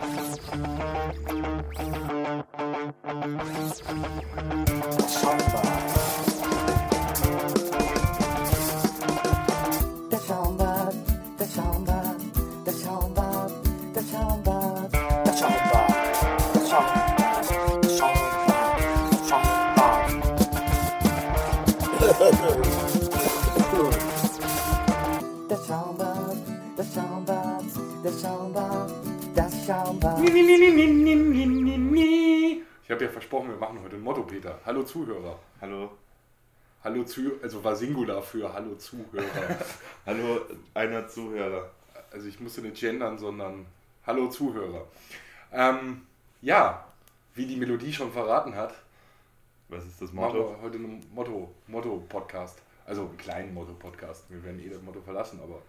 Ich habe ja versprochen, wir machen heute ein Motto, Peter. Hallo Zuhörer. Hallo. Hallo also war Singular für Hallo Zuhörer. Hallo einer Zuhörer. Also ich musste nicht gendern, sondern Hallo Zuhörer. Ja, wie die Melodie schon verraten hat. Was ist das Motto? Machen wir heute einen Motto-Podcast. Also einen kleinen Motto-Podcast. Wir werden das Motto verlassen, aber...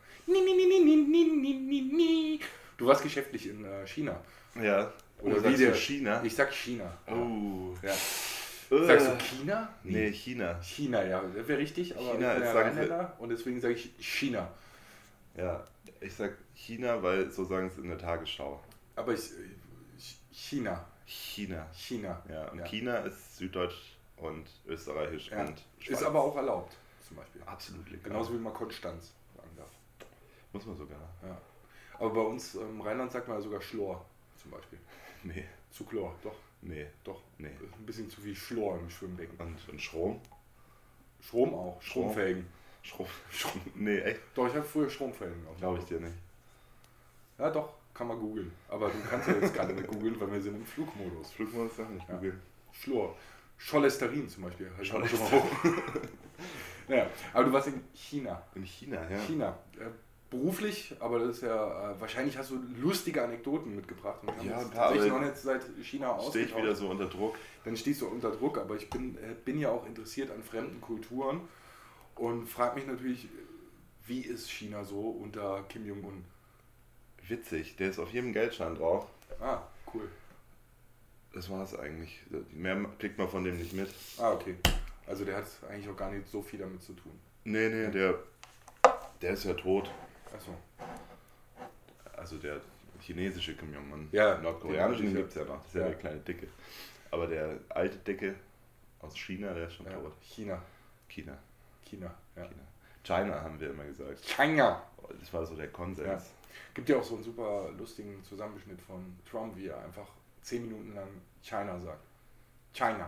Du warst geschäftlich in China. Ja. Oder sagst wie du China? Ich sag China. Oh. Ja. Sagst du China? Nee, China. China, ja. Das wäre richtig, aber China ich bin ist, ja Rheinländer und deswegen sage ich China. Ja, ich sag China, weil so sagen es in der Tagesschau. Aber China. China. China. Ja, und ja. China ist Süddeutsch und Österreichisch ja. und Schweiz. Ist aber auch erlaubt, zum Beispiel. Absolut legal. Genauso wie man Konstanz sagen darf. Muss man sogar. Ja. Aber bei uns im Rheinland sagt man ja sogar Schlor, zum Beispiel. Nee. Zu Chlor, doch. Nee. Doch. Nee. Ein bisschen zu viel Schlor im Schwimmbecken. Und Strom? Strom auch. Stromfelgen. Strom. Nee, echt? Doch, ich habe früher Stromfelgen. Glaube ich dir nicht. Ja, doch. Kann man googeln. Aber du kannst ja jetzt gerade nicht googeln, weil wir sind im Flugmodus. Flugmodus darf nicht googeln. Schlor. Cholesterin zum Beispiel. Cholesterin. Naja, aber du warst in China. In China, ja. China. Beruflich, aber das ist ja, wahrscheinlich hast du lustige Anekdoten mitgebracht. Und ja, ein paar, tatsächlich noch nicht seit China ausgetauscht. Stehe ich wieder so unter Druck. Dann stehst du unter Druck, aber ich bin ja auch interessiert an fremden Kulturen und frage mich natürlich, wie ist China so unter Kim Jong-un? Witzig, der ist auf jedem Geldschein drauf. Ah, cool. Das war es eigentlich. Mehr kriegt man von dem nicht mit. Ah, okay. Also der hat eigentlich auch gar nicht so viel damit zu tun. Nee, der ist ja tot. Achso. Also der chinesische Kim Jong-un. Ja, nordkoreanischen gibt es ja noch. Das ist ja ja der kleine Dicke. Aber der alte Dicke aus China, der ist schon tot. China, ja. China. China haben wir immer gesagt. China. Das war so der Konsens. Ja. Gibt ja auch so einen super lustigen Zusammenschnitt von Trump, wie er einfach 10 Minuten lang China sagt. China.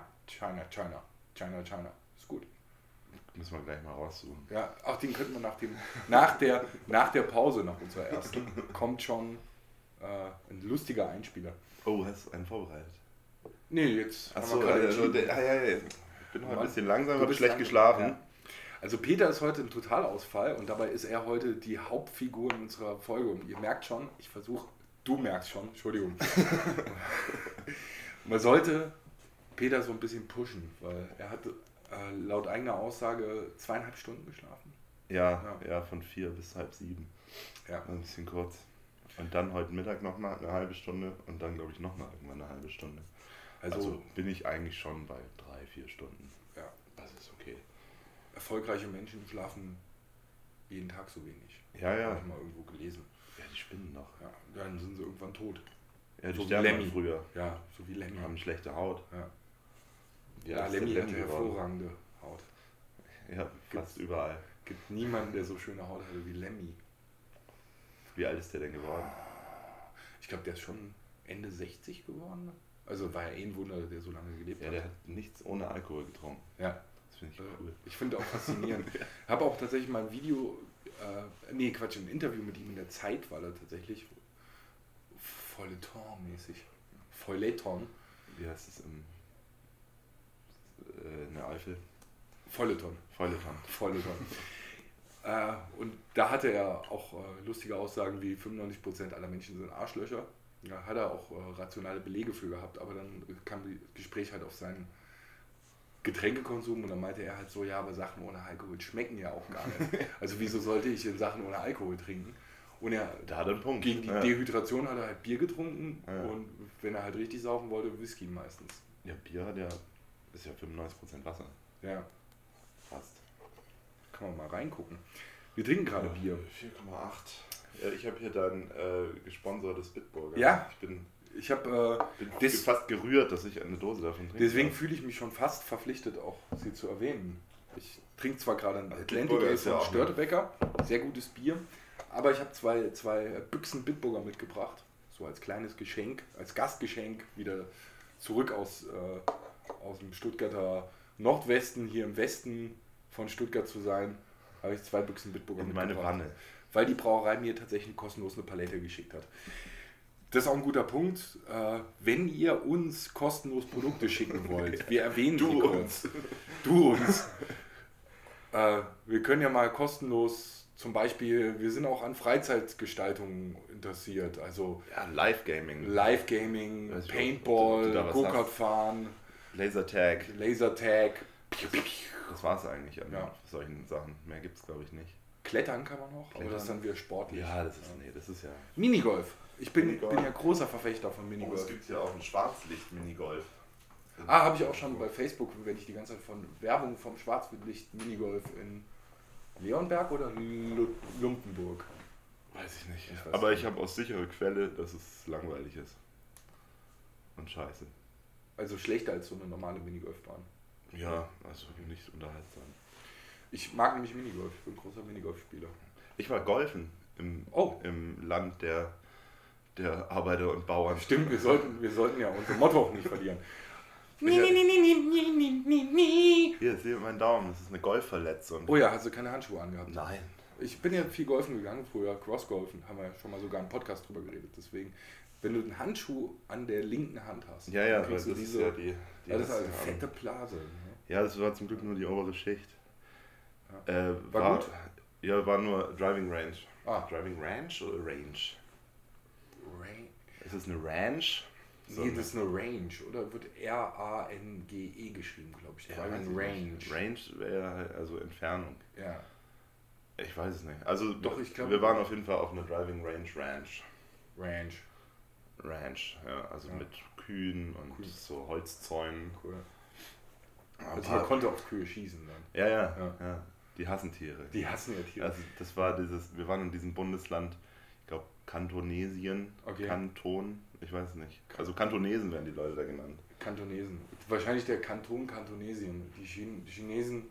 Ist gut. Müssen wir gleich mal raussuchen. Ja, auch den könnten wir nach der Pause, nach unserer ersten, kommt schon ein lustiger Einspieler. Oh, hast du einen vorbereitet? Nee, jetzt Achso, ja. Ich bin heute ein bisschen langsam, habe schlecht geschlafen. Ja. Also Peter ist heute ein Totalausfall und dabei ist er heute die Hauptfigur in unserer Folge. Und ihr merkt schon, du merkst schon, Entschuldigung. Man sollte Peter so ein bisschen pushen, weil er hat laut eigener Aussage 2,5 Stunden geschlafen. Ja, von 4 bis halb 7. Ja. Ein bisschen kurz. Und dann heute Mittag nochmal eine halbe Stunde und dann glaube ich nochmal irgendwann eine halbe Stunde. Also bin ich eigentlich schon bei 3-4 Stunden. Ja. Das ist okay. Erfolgreiche Menschen schlafen jeden Tag so wenig. Ja. Habe ich mal irgendwo gelesen. Ja, die spinnen noch. Ja, dann sind sie irgendwann tot. Ja, die so sterben wie Lemmy früher. Ja, so wie Lemmy. Haben schlechte Haut. Ja, Lemmy hat hervorragende Haut. Ja, fast überall. Gibt niemanden, der so schöne Haut hatte wie Lemmy. Wie alt ist der denn geworden? Ich glaube, der ist schon Ende 60 geworden. Also war ja ein Wunder, der so lange gelebt hat. Ja, der hat nichts ohne Alkohol getrunken. Ja. Das finde ich cool. Ich finde auch faszinierend. Ich habe auch tatsächlich mal ein Video, ein Interview mit ihm in der Zeit, war er tatsächlich Feuilleton-mäßig. Feuilleton. Wie heißt es in der Eifel? Feuilleton. Und da hatte er auch lustige Aussagen wie 95% aller Menschen sind Arschlöcher. Da hat er auch rationale Belege für gehabt, aber dann kam das Gespräch halt auf seinen Getränkekonsum und dann meinte er halt so, ja, aber Sachen ohne Alkohol schmecken ja auch gar nicht. Also wieso sollte ich in Sachen ohne Alkohol trinken? Und da hat er einen Punkt. Gegen die Dehydration hat er halt Bier getrunken und wenn er halt richtig saufen wollte, Whisky meistens. Ja, Bier ist ja 95% Wasser. Ja. Fast. Kann man mal reingucken. Wir trinken gerade Bier. 4,8. Ja, ich habe hier dein gesponsertes Bitburger. Ja? Ich habe bin fast gerührt, dass ich eine Dose davon trinke. Deswegen fühle ich mich schon fast verpflichtet, auch sie zu erwähnen. Ich trinke zwar gerade ein Atlantic Ale von Störtebeker, sehr gutes Bier, aber ich habe zwei Büchsen Bitburger mitgebracht, so als kleines Geschenk, als Gastgeschenk wieder zurück aus dem Stuttgarter Nordwesten, hier im Westen von Stuttgart zu sein, habe ich 2 Büchsen Bitburger mitgebracht. Meine Wanne. Weil die Brauerei mir tatsächlich kostenlos eine Palette geschickt hat. Das ist auch ein guter Punkt. Wenn ihr uns kostenlos Produkte schicken wollt, wir erwähnen sie kurz. Du uns. Wir können ja mal kostenlos, zum Beispiel, wir sind auch an Freizeitgestaltungen interessiert. Also Live-Gaming, Paintball, Go-Kart fahren, Lasertag. Das war es eigentlich an solchen Sachen. Mehr gibt es, glaube ich, nicht. Klettern kann man noch, aber das ist dann wieder sportlich. Ja, das ist ja... Minigolf. Ich bin ja großer Verfechter von Minigolf. Es gibt ja auch ein Schwarzlicht-Minigolf. Habe ich auch schon bei Facebook, wenn ich die ganze Zeit von Werbung vom Schwarzlicht-Minigolf in Leonberg oder Lumpenburg? Weiß ich nicht. Aber ich habe aus sicherer Quelle, dass es langweilig ist. Und scheiße. Also schlechter als so eine normale Minigolfbahn. Ja, also nicht unterhaltsam. Ich mag nämlich Minigolf, ich bin ein großer Minigolfspieler. Ich war golfen im Land der Arbeiter und Bauern. Stimmt, wir sollten ja unser Motto auch nicht verlieren. Hier, seht meinen Daumen, das ist eine Golfverletzung. Oh ja, hast du keine Handschuhe angehabt? Nein. Ich bin ja viel golfen gegangen früher, Crossgolfen, haben wir ja schon mal sogar einen Podcast drüber geredet, deswegen, wenn du einen Handschuh an der linken Hand hast, dann kriegst du diese... Das ist eine fette Blase. Ne? Ja, das war zum Glück nur die obere Schicht. Ja. War gut? Ja, war nur Driving Range. Driving Range oder Range? Ist es eine Ranch? Nee, das ist eine Range, oder? Wird R-A-N-G-E geschrieben, glaube ich. Driving Range. Range wäre also Entfernung. Ja. Ich weiß es nicht. Also doch, ich glaube, wir waren auf jeden Fall auf einer Driving Range. Ranch, ja, also mit Kühen und so Holzzäunen. Cool. Also man konnte auf Kühe schießen dann. Ja. Die hassen Tiere. Die hassen ja Tiere. Also das war wir waren in diesem Bundesland, ich glaube Kantonesien, Kanton, ich weiß nicht. Also Kantonesen werden die Leute da genannt. Kantonesen. Wahrscheinlich der Kanton Kantonesien. Die Chinesen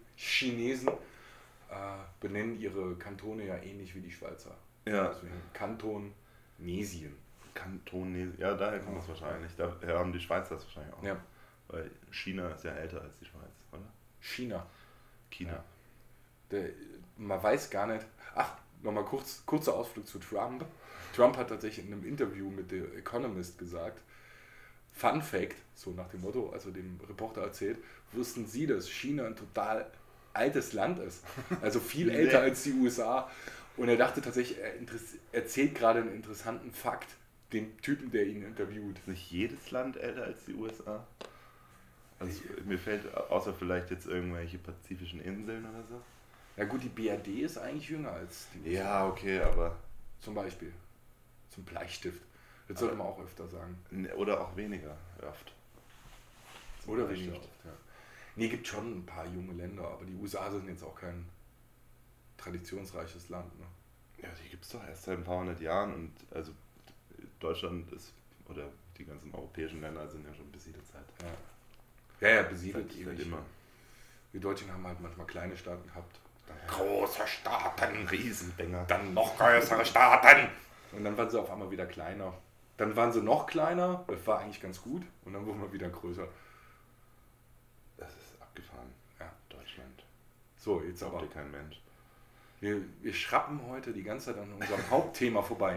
benennen ihre Kantone ja ähnlich wie die Schweizer. Ja. Deswegen Kantonesien. Kantonesien, ja, daher kommt es wahrscheinlich. Daher haben die Schweizer das wahrscheinlich auch. Ja. Weil China ist ja älter als die Schweiz, oder? China. Ja. Man weiß gar nicht. Ach, nochmal kurzer Ausflug zu Trump. Trump hat tatsächlich in einem Interview mit The Economist gesagt, Fun Fact, so nach dem Motto, also dem Reporter erzählt, wussten Sie, dass China ein total altes Land ist? Also viel älter als die USA. Und er dachte tatsächlich, er erzählt gerade einen interessanten Fakt dem Typen, der ihn interviewt. Ist nicht jedes Land älter als die USA? Also mir fällt außer vielleicht jetzt irgendwelche pazifischen Inseln oder so. Ja gut, die BRD ist eigentlich jünger als die USA. Ja, okay, aber... Zum Beispiel. Zum Bleistift. Das sollte man auch öfter sagen. Oder auch weniger oft. Oder weniger oft, ja. Nee, gibt schon ein paar junge Länder, aber die USA sind jetzt auch kein traditionsreiches Land. Ne? Ja, die gibt es doch erst seit ein paar hundert Jahren und also Deutschland ist, oder die ganzen europäischen Länder sind ja schon besiedelt seit. Ja, besiedelt seit immer. Die Deutschen haben halt manchmal kleine Staaten gehabt. Dann große Staaten, Riesendinger. Dann noch größere Staaten. Und dann waren sie auf einmal wieder kleiner. Dann waren sie noch kleiner, das war eigentlich ganz gut. Und dann wurden wir wieder größer. Das ist abgefahren. Ja. Deutschland. So, jetzt aber. Glaubt dir kein Mensch. Wir schrappen heute die ganze Zeit an unserem Hauptthema vorbei.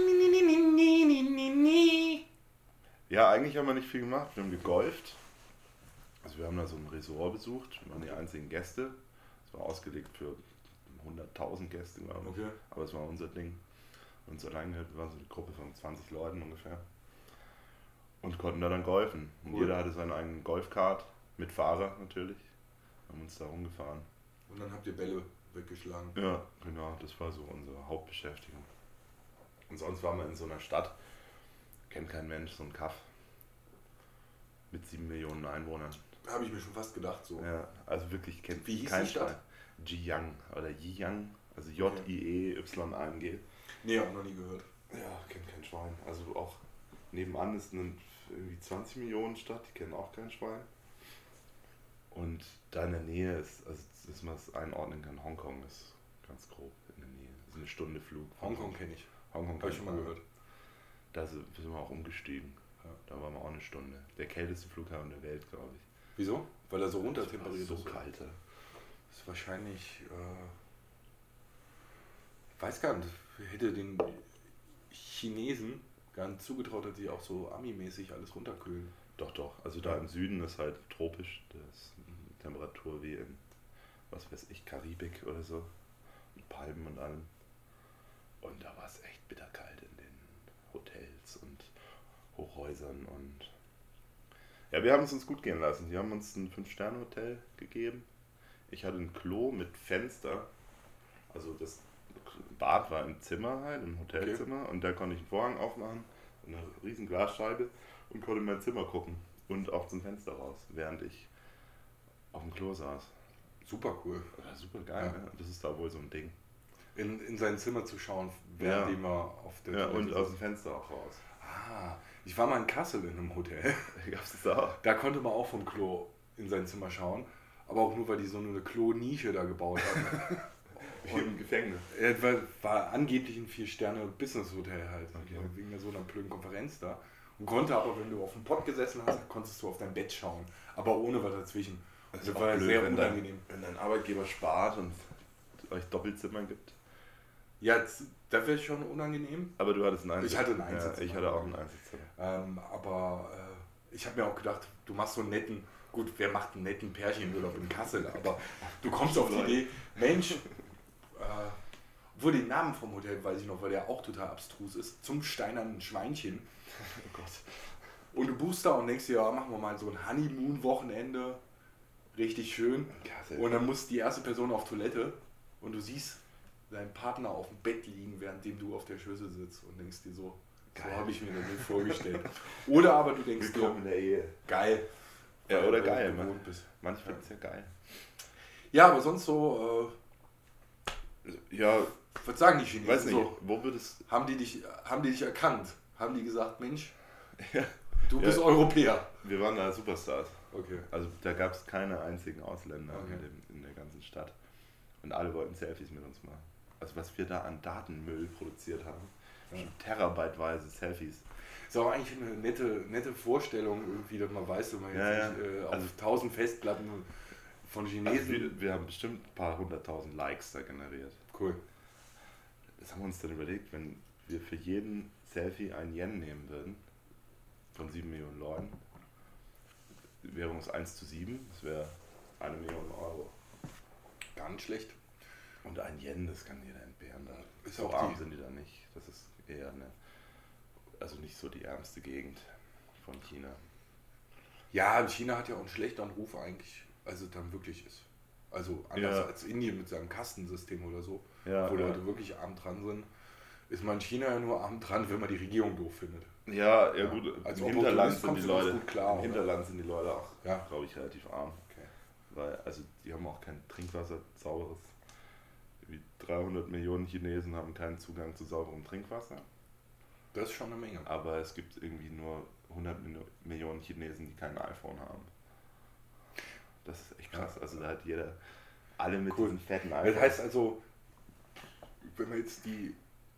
Ja, eigentlich haben wir nicht viel gemacht. Wir haben gegolft. Also wir haben da so ein Resort besucht. Wir waren die einzigen Gäste. Es war ausgelegt für 100.000 Gäste, glaube ich. Okay. Aber es war unser Ding. Uns allein gehört, wir waren so eine Gruppe von 20 Leuten ungefähr. Und konnten da dann golfen. Und jeder hatte seinen eigenen Golfkart. Mit Fahrer natürlich. Haben uns da rumgefahren. Und dann habt ihr Bälle weggeschlagen. Ja, genau. Das war so unsere Hauptbeschäftigung. Und sonst waren wir in so einer Stadt. Kennt kein Mensch, so ein Kaff. Mit 7 Millionen Einwohnern. Habe ich mir schon fast gedacht so. Ja, also wirklich kennt Wie hieß kein die Stadt? Jiyang oder Jiyang, also J-I-E-Y-A-N-G. Nee, hab noch nie gehört. Ja, kennt kein Schwein. Also auch nebenan ist eine irgendwie 20 Millionen Stadt, die kennen auch kein Schwein. Und da in der Nähe ist, also dass man es einordnen kann, Hongkong ist ganz grob in der Nähe. Das ist eine Stunde Flug. Hongkong kenne ich. Hongkong Habe ich schon mal gehört. Da sind wir auch umgestiegen. Ja. Da waren wir auch eine Stunde. Der kälteste Flughafen der Welt, glaube ich. Wieso? Weil er so runtertemperiert ist. ist. So kalt. Das ist wahrscheinlich, weiß gar nicht, hätte den Chinesen gar nicht zugetraut, dass die auch so Ami-mäßig alles runterkühlen. Doch. Also da im Süden ist halt tropisch. Das ist eine Temperatur wie in, was weiß ich, Karibik oder so. Mit Palmen und allem. Und da war es echt bitterkalt in den Hotels und Hochhäusern und ja, wir haben es uns gut gehen lassen. Die haben uns ein 5-Sterne-Hotel gegeben. Ich hatte ein Klo mit Fenster. Also das Bad war im Zimmer halt, im Hotelzimmer. Okay. Und da konnte ich einen Vorhang aufmachen, eine riesen Glasscheibe und konnte in mein Zimmer gucken. Und auch zum Fenster raus, während ich auf dem Klo saß. Super cool. Ja, super geil, ja. Ne? Das ist da wohl so ein Ding. In sein Zimmer zu schauen, während die mal auf der Toilette und aus dem Fenster auch raus. Ah, ich war mal in Kassel in einem Hotel. Gab's das auch? Da konnte man auch vom Klo in sein Zimmer schauen. Aber auch nur, weil die so eine Klo-Nische da gebaut haben. Wie im Gefängnis. War angeblich ein 4-Sterne-Business-Hotel halt. Okay. Wegen so einer blöden Konferenz da. Und konnte aber, wenn du auf dem Pott gesessen hast, konntest du auf dein Bett schauen. Aber ohne was dazwischen. Das war blöd, sehr unangenehm. Wenn dein Arbeitgeber spart und euch Doppelzimmer gibt. Ja, das wäre schon unangenehm. Aber du hattest ein Einzelzimmer. Ich hatte ein Einzelzimmer. Ja, ich hatte auch ein Einzelzimmer. Aber ich habe mir auch gedacht, du machst so einen netten, gut, wer macht einen netten Pärchenurlaub in Kassel, aber du kommst auf die Idee, Mensch, obwohl den Namen vom Hotel weiß ich noch, weil der auch total abstrus ist, zum steinernen Schweinchen. Oh Gott. Und du buchst da und denkst dir, ja, machen wir mal so ein Honeymoon-Wochenende, richtig schön. Kassel. Und dann muss die erste Person auf Toilette und du siehst deinen Partner auf dem Bett liegen, währenddem du auf der Schüssel sitzt und denkst dir so habe ich mir das nicht vorgestellt. Oder aber du denkst dir, in der Ehe. Geil. Ja, oder geil, man. Manchmal ist ja geil. Ja, aber sonst so, ja, was sagen die Chinesen? Weiß nicht, so? Wo wird es... Haben die dich erkannt? Haben die gesagt, Mensch, ja. Du bist Europäer? Wir waren da Superstars. Okay. Also da gab es keine einzigen Ausländer in der ganzen Stadt. Und alle wollten Selfies mit uns machen. Also was wir da an Datenmüll produziert haben. Ja. Terabyteweise Selfies. Ist auch eigentlich eine nette Vorstellung, irgendwie, dass man weiß, wenn man jetzt nicht auf 1000 Festplatten von Chinesen... Also wir haben bestimmt ein paar 100.000 Likes da generiert. Cool. Das haben wir uns dann überlegt, wenn wir für jeden Selfie einen Yen nehmen würden, von 7 Millionen Leuten, Währung ist 1:7, das wäre 1 Million Euro. Gar nicht schlecht. Und ein Yen, das kann jeder entbehren. Da ist so auch arm sind die da nicht. Das ist eher also nicht so die ärmste Gegend von China. Ja, China hat ja auch einen schlechteren Ruf eigentlich, als es dann wirklich ist. Also anders als Indien mit seinem Kastensystem oder so, wo Leute wirklich arm dran sind, ist man in China ja nur arm dran, wenn man die Regierung doof findet. Ja, gut. Als Im Hinterland sind die Leute gut klar. Im Hinterland sind die Leute auch, glaube ich, relativ arm. Okay. Weil, also die haben auch kein Trinkwasser, sauberes. Wie 300 Millionen Chinesen haben keinen Zugang zu sauberem Trinkwasser. Das ist schon eine Menge. Aber es gibt irgendwie nur 100 Millionen Chinesen, die kein iPhone haben. Das ist echt krass. Also da hat jeder alle mit diesen fetten iPhones. Das heißt also, wenn wir jetzt die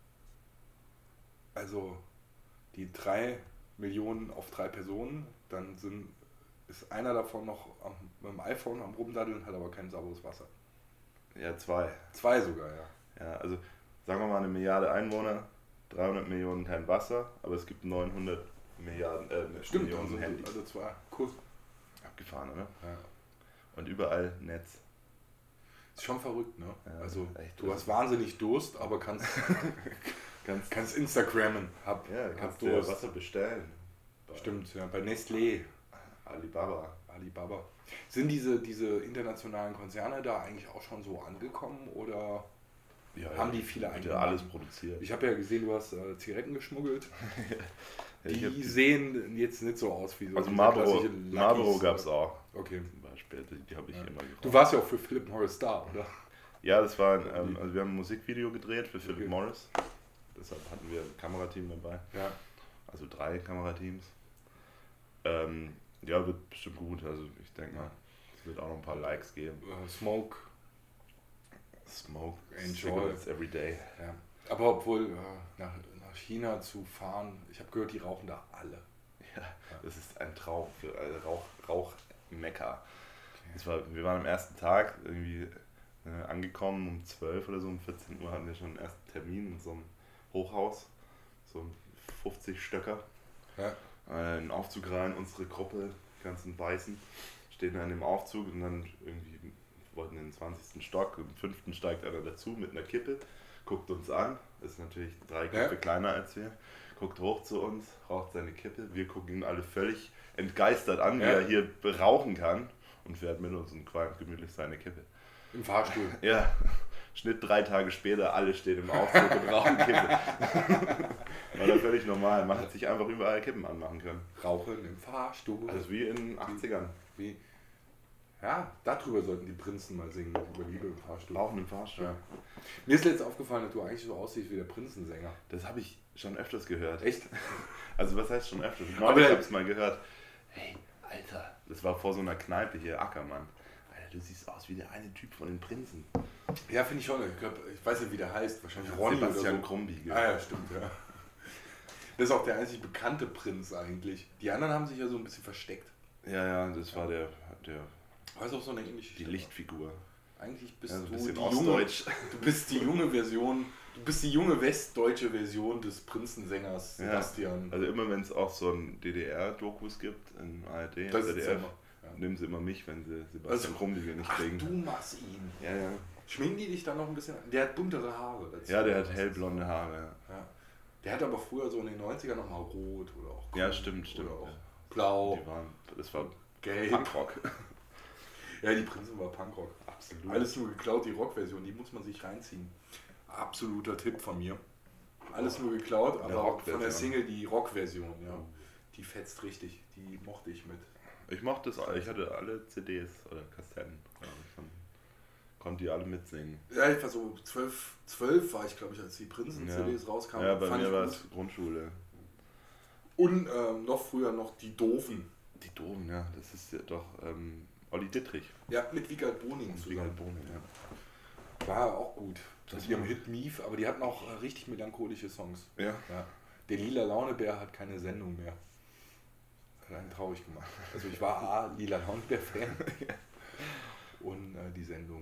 3 Millionen auf 3 Personen, dann ist einer davon noch mit dem iPhone am Rumdaddeln, hat aber kein sauberes Wasser. Ja, 2. 2 sogar, ja. Ja, also sagen wir mal 1 Milliarde Einwohner, 300 Millionen kein Wasser, aber es gibt 900 Millionen Handys. Also 2. Cool. Abgefahren, oder? Ja. Und überall Netz. Ist schon verrückt, ne? Ja, also echt, du hast wahnsinnig Durst, aber kannst Instagrammen. Kannst dir Wasser bestellen. Stimmt, ja. Bei Nestlé. Alibaba. Sind diese internationalen Konzerne da eigentlich auch schon so angekommen oder haben die viele eigentlich alles produziert? Ich habe ja gesehen, du hast Zigaretten geschmuggelt. Die sehen jetzt nicht so aus wie so. Also Marlboro gab es auch. Okay. Zum Beispiel, die habe ich immer gekauft. Du warst ja auch für Philip Morris da, oder? Ja, das war also wir haben ein Musikvideo gedreht für Philip Morris. Deshalb hatten wir ein Kamerateam dabei. Ja. Also 3 Kamerateams. Ja, wird bestimmt gut. Also ich denke mal, es wird auch noch ein paar Likes geben. Smoke. Enjoy. Cigarettes every day. Ja. Aber obwohl nach China zu fahren, ich habe gehört, die rauchen da alle. Ja, das ist ein Traum für Rauchmekka. Okay. Wir waren am ersten Tag irgendwie angekommen um 12 oder so, um 14 Uhr hatten wir schon einen ersten Termin in so einem Hochhaus, so ein 50 Stöcker. Ja. In den Aufzug rein, unsere Gruppe, die ganzen Weißen, stehen da in dem Aufzug und dann irgendwie wollten in den 20. Stock, im 5. steigt einer dazu mit einer Kippe, guckt uns an, ist natürlich 3 Köpfe kleiner als wir, guckt hoch zu uns, raucht seine Kippe, wir gucken ihn alle völlig entgeistert an, wie er hier rauchen kann und fährt mit uns und qualmt gemütlich seine Kippe. Im Fahrstuhl? Ja, Schnitt 3 Tage später, alle stehen im Aufzug und rauchen Kippe. War da völlig normal, man hat sich einfach überall Kippen anmachen können. Rauchen im Fahrstuhl. Also wie in den 80ern. Ja, darüber sollten die Prinzen mal singen, über Liebe im Fahrstuhl. Rauchen im Fahrstuhl. Ja. Mir ist jetzt aufgefallen, dass du eigentlich so aussiehst wie der Prinzensänger. Das habe ich schon öfters gehört. Echt? Also was heißt schon öfters? Ich habe es mal gehört. Hey, Alter, das war vor so einer Kneipe hier, Ackermann. Alter, du siehst aus wie der eine Typ von den Prinzen. Ja, finde ich schon. Ich weiß nicht, wie der heißt. Wahrscheinlich Ronny Sebastian oder so. Krumbiegel. Ah ja, stimmt, ja. Das ist auch der einzig bekannte Prinz eigentlich. Die anderen haben sich ja so ein bisschen versteckt. Ja, das war der Weißt du, auch so eine ähnliche die Lichtfigur. Eigentlich bist ja, so du die Ostdeutsch. Du bist die junge Version, du bist die junge westdeutsche Version des Prinzensängers Sebastian. Ja, also immer wenn es auch so ein DDR-Dokus gibt in ARD, das ZDF, nehmen sie immer mich, wenn sie Sebastian Krumbiegel nicht kriegen. Du machst ihn. Ja. Schminken die dich dann noch ein bisschen an? Der hat buntere Haare. Ja, der hat hellblonde Haare. Ja. Der hat aber früher so in den 90ern nochmal rot oder auch grün. Ja, stimmt. Oder auch blau. Das war gelb. Punkrock. Ja, die Prinzen war Punkrock. Absolut. Alles nur geklaut, die Rockversion, die muss man sich reinziehen. Absoluter Tipp von mir. Alles nur geklaut, aber von der Single die Rockversion, ja. Die fetzt richtig, die mochte ich mit. Ich mochte es, ich hatte alle CDs oder Kassetten. Ja, konnte die alle mitsingen. Ja, ich war so 12 war ich, glaube ich, als die Prinzen-CDs rauskamen. Ja, bei mir war es Grundschule. Und noch früher noch die Doofen. Die Doofen, ja, das ist ja doch Olli Dittrich. Ja, mit Wiegald Boning zusammen. Ja. War auch gut. Das ist ihrem Hit Mief, aber die hatten auch richtig melancholische Songs. Ja. Der Lila Launebär hat keine Sendung mehr. Hat einen traurig gemacht. Also ich war Lila Launebär-Fan. Und die Sendung.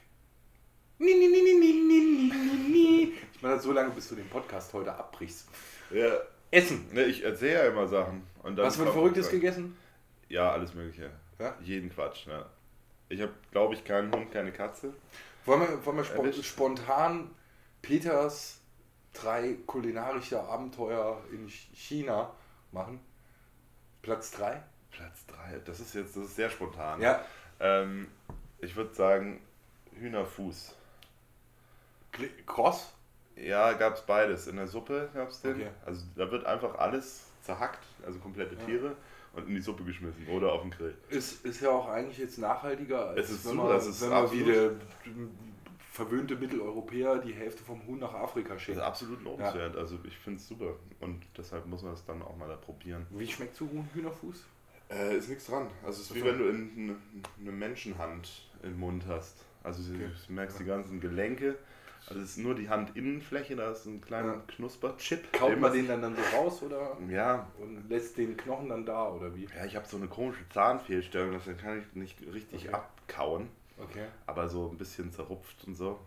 Ich mache das so lange, bis du den Podcast heute abbrichst. Ja. Essen. Ne, ich erzähle ja immer Sachen. Und dann was für ein Verrücktes gegessen? Ja, alles Mögliche. Ja? Jeden Quatsch, ja. Ich habe, glaube ich, keinen Hund, keine Katze. Wollen wir spontan Peters 3 kulinarische Abenteuer in China machen? Platz 3? Platz 3, das ist sehr spontan. Ja. Ich würde sagen Hühnerfuß. Kross? Ja, gab es beides. In der Suppe gab es den. Okay. Also da wird einfach alles zerhackt, also komplette Tiere, und in die Suppe geschmissen oder auf den Grill. Ist ja auch eigentlich jetzt nachhaltiger, als wenn man wie der verwöhnte Mitteleuropäer die Hälfte vom Huhn nach Afrika schickt. Das ist absolut lobenswert. Ja. Also ich finde es super und deshalb muss man es dann auch mal da probieren. Wie schmeckt so Hühnerfuß? Ist nichts dran. Also es ist wie wenn du eine Menschenhand im Mund hast. Also du merkst die ganzen Gelenke. Also es ist nur die Handinnenfläche, da ist ein kleiner Knusperchip. Kaut man den dann so raus oder? Ja. Und lässt den Knochen dann da oder wie? Ja, ich habe so eine komische Zahnfehlstellung, das kann ich nicht richtig abkauen. Okay. Aber so ein bisschen zerrupft und so.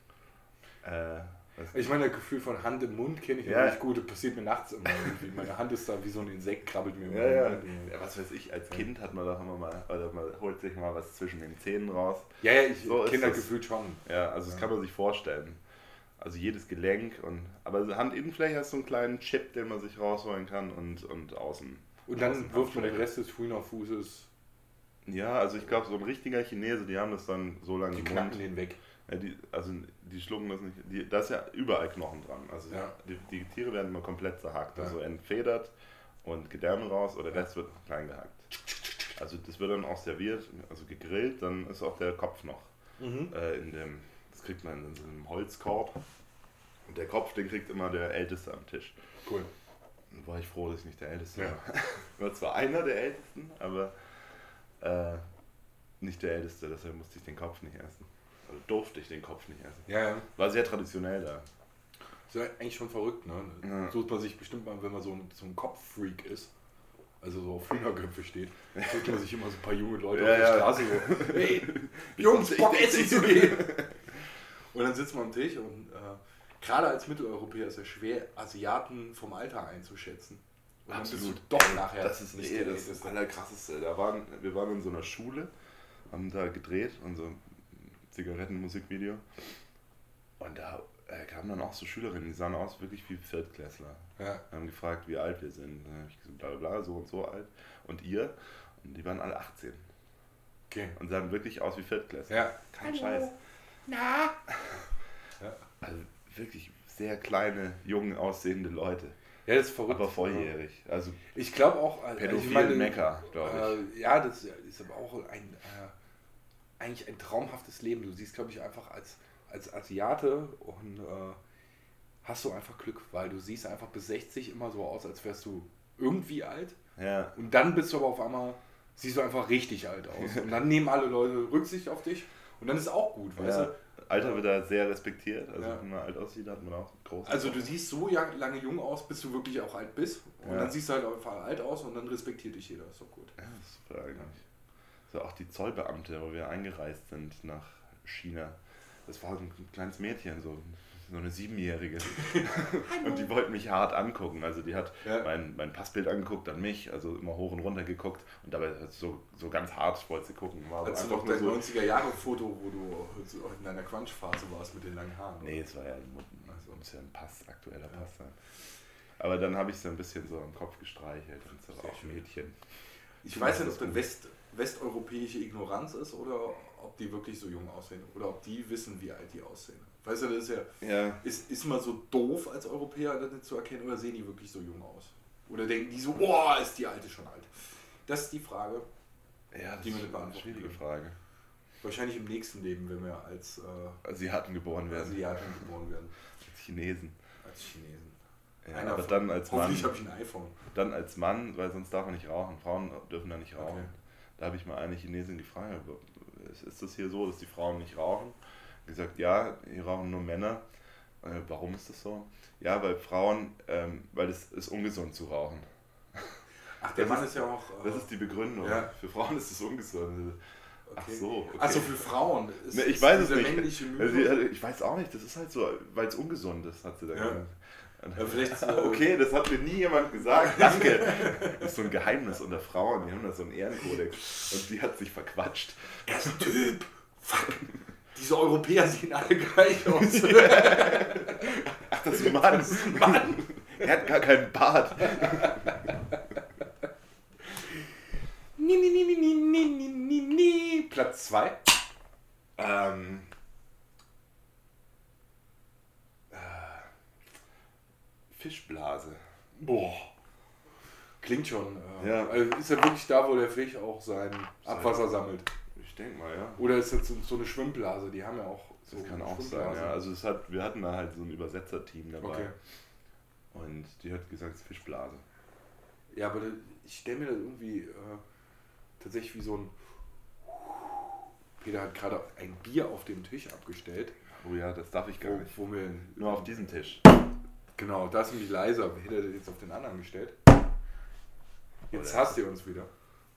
Ich meine, das Gefühl von Hand im Mund kenne ich nicht gut. Das passiert mir nachts immer irgendwie. Meine Hand ist da wie so ein Insekt, krabbelt mir immer. Ja, was weiß ich, als Kind hat man doch immer mal, oder man holt sich mal was zwischen den Zähnen raus. Ja, ich kenne das Gefühl schon. Ja, also das kann man sich vorstellen. Also jedes Gelenk aber Handinnenfläche hat so einen kleinen Chip, den man sich rausholen kann und außen. Und dann wirft man den Rest des Hühnerfußes. Ja, also ich glaube, so ein richtiger Chinese, die haben das dann so lange im Mund. Die knacken den weg. Ja, die schlucken das nicht. Da ist ja überall Knochen dran. Also die Tiere werden immer komplett zerhackt. Also entfedert und Gedärme raus oder der Rest wird klein gehackt. Also das wird dann auch serviert, also gegrillt, dann ist auch der Kopf noch das kriegt man in so einem Holzkorb. Und der Kopf, den kriegt immer der Älteste am Tisch. Cool. war ich froh, dass ich nicht der Älteste war. Ich war zwar einer der Ältesten, aber nicht der Älteste, deshalb musste ich den Kopf nicht essen. Oder durfte ich den Kopf nicht essen. Ja. War sehr traditionell da. Das ist ja eigentlich schon verrückt, ne? Ja. Sucht man sich bestimmt mal, wenn man so ein Kopffreak ist, also so auf Hühnerköpfe steht, sucht man sich immer so ein paar junge Leute auf der Straße so, hey, Jungs, Bock essen zu gehen. Und dann sitzt man am Tisch und gerade als Mitteleuropäer ist es schwer, Asiaten vom Alter einzuschätzen. Und Absolut. Dann bist du doch nachher Das ist nicht das Allerkrasseste. Wir waren in so einer Schule, haben da gedreht, unser Zigarettenmusikvideo. Und da kamen dann auch so Schülerinnen, die sahen aus wirklich wie Viertklässler. Ja. Haben gefragt, wie alt wir sind. Dann habe ich gesagt, bla bla bla, so und so alt. Und ihr? Und die waren alle 18. Okay. Und sahen wirklich aus wie Viertklässler. Ja. Kein Scheiß. Na? Ja. Also wirklich sehr kleine, jung aussehende Leute. Ja, das ist verrückt. Aber volljährig. Also ich glaube auch, pädophil Mekka, glaube ich. Ja, das ist aber auch eigentlich ein traumhaftes Leben. Du siehst, glaube ich, einfach als Asiate und hast du einfach Glück, weil du siehst einfach bis 60 immer so aus, als wärst du irgendwie alt. Ja. Und dann bist du aber auf einmal, siehst du einfach richtig alt aus. Und dann nehmen alle Leute Rücksicht auf dich und dann ist es auch gut, weißt du? Alter wird da sehr respektiert. Also wenn man alt aussieht, hat man auch große. Also du siehst so lange jung aus, bis du wirklich auch alt bist. Und dann siehst du halt einfach alt aus und dann respektiert dich jeder. Ist doch gut. Ja, das ist super eigentlich. So auch die Zollbeamte, wo wir eingereist sind nach China. Das war so ein kleines Mädchen, so eine 7-Jährige. Und die wollten mich hart angucken. Also die hat mein Passbild angeguckt, dann mich, also immer hoch und runter geguckt. Und dabei so ganz hart wollte sie gucken. War also einfach doch dein 90er-Jahre-Foto, wo du in deiner Crunch-Phase warst mit den langen Haaren. Nee, es war ja muss ja ein aktueller Pass sein. Aber dann habe ich sie ein bisschen so am Kopf gestreichelt und so auch Mädchen. Ich weiß nicht, ob das westeuropäische Ignoranz ist oder ob die wirklich so jung aussehen oder ob die wissen, wie alt die aussehen. Weißt du, das ist ist man so doof als Europäer, das nicht zu erkennen, oder sehen die wirklich so jung aus? Oder denken die so, boah, ist die Alte schon alt? Das ist die Frage, die wir beantworten. Eine schwierige Frage. Wahrscheinlich im nächsten Leben, wenn wir als Asiaten geboren werden. Als Chinesen. Als Chinesen. Ja, aber dann als Mann. Hoffentlich habe ich ein iPhone. Dann als Mann, weil sonst darf man nicht rauchen. Frauen dürfen da nicht rauchen. Okay. Da habe ich mal eine Chinesin gefragt, ist das hier so, dass die Frauen nicht rauchen? Gesagt, ja, hier rauchen nur Männer. Warum ist das so? Ja, weil Frauen, weil es ist ungesund zu rauchen. Ach, der Mann ist ja auch... das ist die Begründung. Ja. Für Frauen ist es ungesund. Okay. Ach so. Okay. Also für Frauen ist ich weiß es nicht. Ich weiß auch nicht, das ist halt so, weil es ungesund ist, hat sie da gesagt. Ja, vielleicht okay, das hat mir nie jemand gesagt. Danke. Das ist so ein Geheimnis unter Frauen, die haben da so einen Ehrenkodex. Und die hat sich verquatscht. Er ist ein Typ. Fuck. Diese Europäer sehen alle gleich aus. Ach, das ist ein Mann. Er hat gar keinen Bart. Platz 2. Fischblase. Boah. Klingt schon. Ja. Also ist ja wirklich da, wo der Fisch auch sein Abwasser sammelt. Ich denke mal, ja. Oder ist das so eine Schwimmblase? Die haben ja auch so. Das kann auch sein, ja. Also wir hatten da halt so ein Übersetzerteam dabei. Okay. Und die hat gesagt, es ist Fischblase. Ja, aber ich stelle mir das irgendwie tatsächlich wie so ein... Peter hat gerade ein Bier auf dem Tisch abgestellt. Oh ja, das darf ich gar nicht. Nur auf diesem Tisch. Genau, da ist nämlich leiser. Hätte er das jetzt auf den anderen gestellt? Jetzt hast du uns wieder.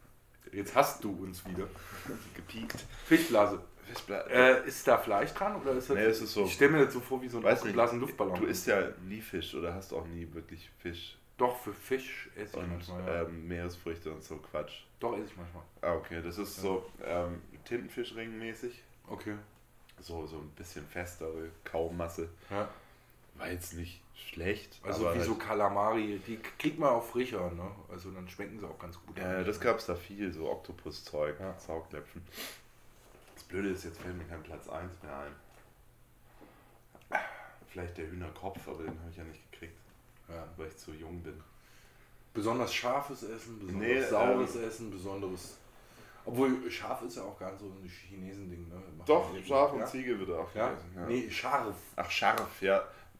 Gepiekt. Fischblase. Ist da Fleisch dran? Oder ist das, nee, es ist so. Ich stelle mir das so vor wie so ein aufgeblasener Luftballon. Du isst ja nie Fisch oder hast auch nie wirklich Fisch. Doch, für Fisch esse ich manchmal. Ja. Meeresfrüchte und so Quatsch. Doch, esse ich manchmal. Ah, okay. Das ist so Tintenfischring-mäßig. Okay. So ein bisschen festere Kaumasse. Ja. War jetzt nicht schlecht. Also aber wie so Kalamari, die kriegt man auch frischer, ne? Also dann schmecken sie auch ganz gut. Ja, das gab es da viel, so Oktopuszeug, Saugnäpfen. Das Blöde ist, jetzt fällt mir kein Platz 1 mehr ein. Vielleicht der Hühnerkopf, aber den habe ich ja nicht gekriegt. Ja, weil ich zu jung bin. Besonders scharfes Essen, besonders saures Essen, besonderes... Obwohl, Schaf ist ja auch gar nicht so ein Chinesen-Ding, ne? Doch, Schaf und Ziege wird auch gegessen. Ja? Nee, scharf. Ach, scharf, ja.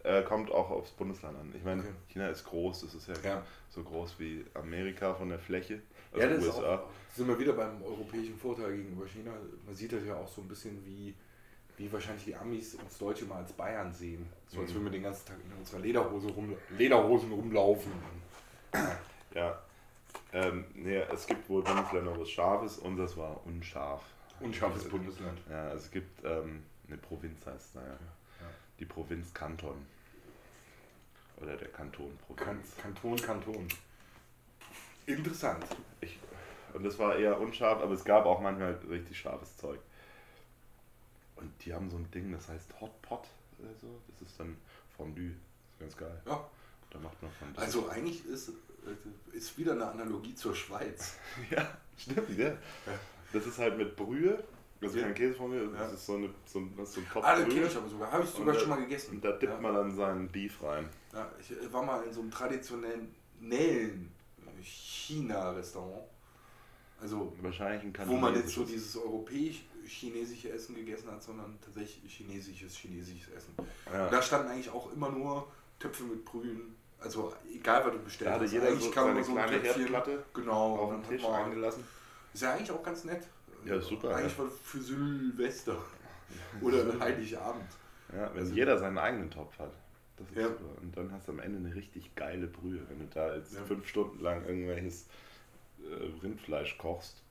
Kommt auch aufs Bundesland an. Ich meine, Okay. China ist groß, das ist ja so groß wie Amerika von der Fläche. Ja, das ist auch, sind wir wieder beim europäischen Vorteil gegenüber China. Man sieht das ja auch so ein bisschen wie wahrscheinlich die Amis uns Deutsche mal als Bayern sehen. So als würden wir den ganzen Tag in unserer Lederhosen rumlaufen. Ja. Nee, es gibt wohl Bundesländer, wo es scharf ist, und das war unscharf. Unscharfes Bundesland. Ja, also es gibt eine Provinz, heißt naja. Ja. Die Provinz Kanton. Oder der Kanton Provinz. Kanton. Interessant. Und das war eher unscharf, aber es gab auch manchmal richtig scharfes Zeug. Und die haben so ein Ding, das heißt Hot Pot oder so. Das ist dann Fondue. Das ist ganz geil. Ja. Da macht man Fondue. Also eigentlich ist wieder eine Analogie zur Schweiz. Ja, stimmt, ja. Das ist halt mit Brühe. Also kein Käsefondue, das Ja. ist so ein Topf Das Brühe. kenne ich aber sogar. Habe ich sogar schon mal gegessen. Und da dippt man dann seinen Beef rein. Ja, ich war mal in so einem traditionellen China-Restaurant. Also, Wahrscheinlich ein wo man jetzt so kantonesisches. dieses europäisch-chinesische Essen gegessen hat, sondern tatsächlich chinesisches Essen. Ja. Und da standen eigentlich auch immer nur Töpfe mit Brühen. Also egal, was du bestellt Da hatte hast. jeder Eigentlich so kann man seine so ein kleine Töpfchen- Herdplatte Genau, auf und den dann Tisch hat man- eingelassen. Ist ja eigentlich auch ganz nett. Ja, ist super, Eigentlich ja. für Silvester oder Heiligabend. Ja, wenn Also- jeder seinen eigenen Topf hat. Das ist Ja. super. Und dann hast du am Ende eine richtig geile Brühe, wenn du da jetzt Ja. 5 Stunden lang irgendwelches Rindfleisch kochst.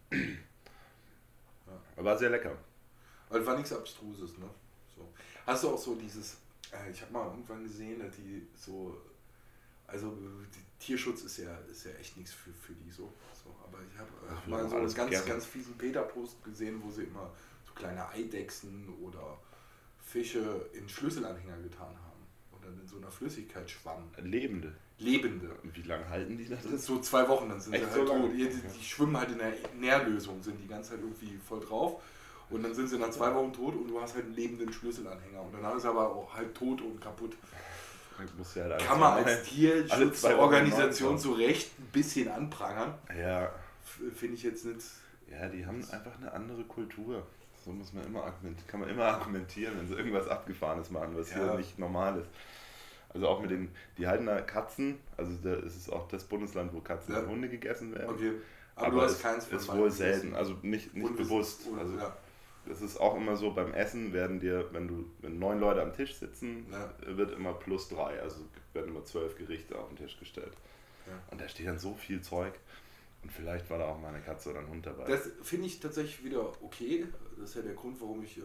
Aber war sehr lecker. Weil war nichts Abstruses, ne? So. Hast du auch so dieses, ich habe mal irgendwann gesehen, dass die so, also Tierschutz ist ja echt nichts für die so. Aber ich habe wir mal haben so alles einen gegessen. ganz fiesen Peter-Post gesehen, wo sie immer so kleine Eidechsen oder Fische in Schlüsselanhänger getan haben und dann in so einer Flüssigkeit schwammen. Lebende. Lebende. Und wie lange halten die da Das drin? ist so 2 Wochen, dann sind Echt sie so halt lange? tot. Die schwimmen halt in der Nährlösung, sind die ganze Zeit irgendwie voll drauf. Und dann sind sie nach 2 Wochen tot und du hast halt einen lebenden Schlüsselanhänger. Und dann ist er aber auch halb tot und kaputt. Muss ja halt Kann man als alle 2 Wochen Tierschutzorganisation neu zu Recht ein bisschen anprangern. Ja. Finde ich jetzt nicht. Ja, die haben einfach eine andere Kultur. So muss man immer kann man immer argumentieren, wenn sie irgendwas Abgefahrenes machen, was hier nicht normal ist. Also auch mit den, die halten da Katzen, also da ist es auch das Bundesland, wo Katzen und Hunde gegessen werden. Okay. Aber du hast es keins von ist beiden wohl gegessen. selten, also nicht bewusst. Also ja. das ist auch immer so, beim Essen werden dir, wenn 9 Leute am Tisch sitzen, Ja. wird immer +3, also werden immer 12 Gerichte auf den Tisch gestellt. Ja. Und da steht dann so viel Zeug. Und vielleicht war da auch mal eine Katze oder ein Hund dabei. Das finde ich tatsächlich wieder okay. Das ist ja der Grund, warum ich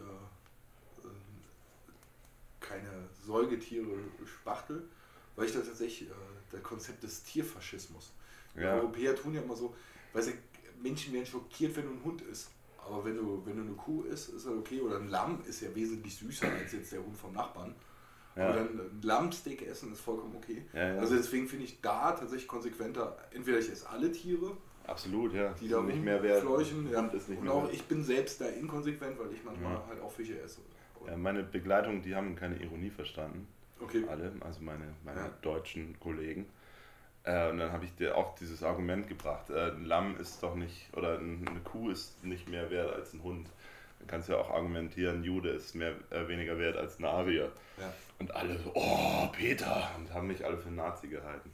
keine Säugetiere spachtel, weil ich da tatsächlich das Konzept des Tierfaschismus. Die Ja. Europäer tun ja immer so, weißt du, Menschen werden schockiert, wenn du ein Hund isst. Aber wenn du eine Kuh isst, ist das okay. Oder ein Lamm ist ja wesentlich süßer als jetzt der Hund vom Nachbarn. Ja. Aber dann ein Lammsteak essen ist vollkommen okay. Ja, ja. Also deswegen finde ich da tatsächlich konsequenter, entweder ich esse alle Tiere, Absolut, ja. die da nicht mehr wert. rumfleuchen, ja. Hund ist nicht Und mehr auch wert. ich bin selbst da inkonsequent, weil ich manchmal Ja. halt auch Fische esse. Und Ja, meine Begleitung, die haben keine Ironie verstanden. okay. Alle, also meine Ja. deutschen Kollegen. Und dann habe ich dir auch dieses Argument gebracht, ein Lamm ist doch nicht, oder eine Kuh ist nicht mehr wert als ein Hund. Dann kannst du ja auch argumentieren, ein Jude ist weniger wert als ein Arier. Ja. Und alle so, oh, Peter, und haben mich alle für einen Nazi gehalten.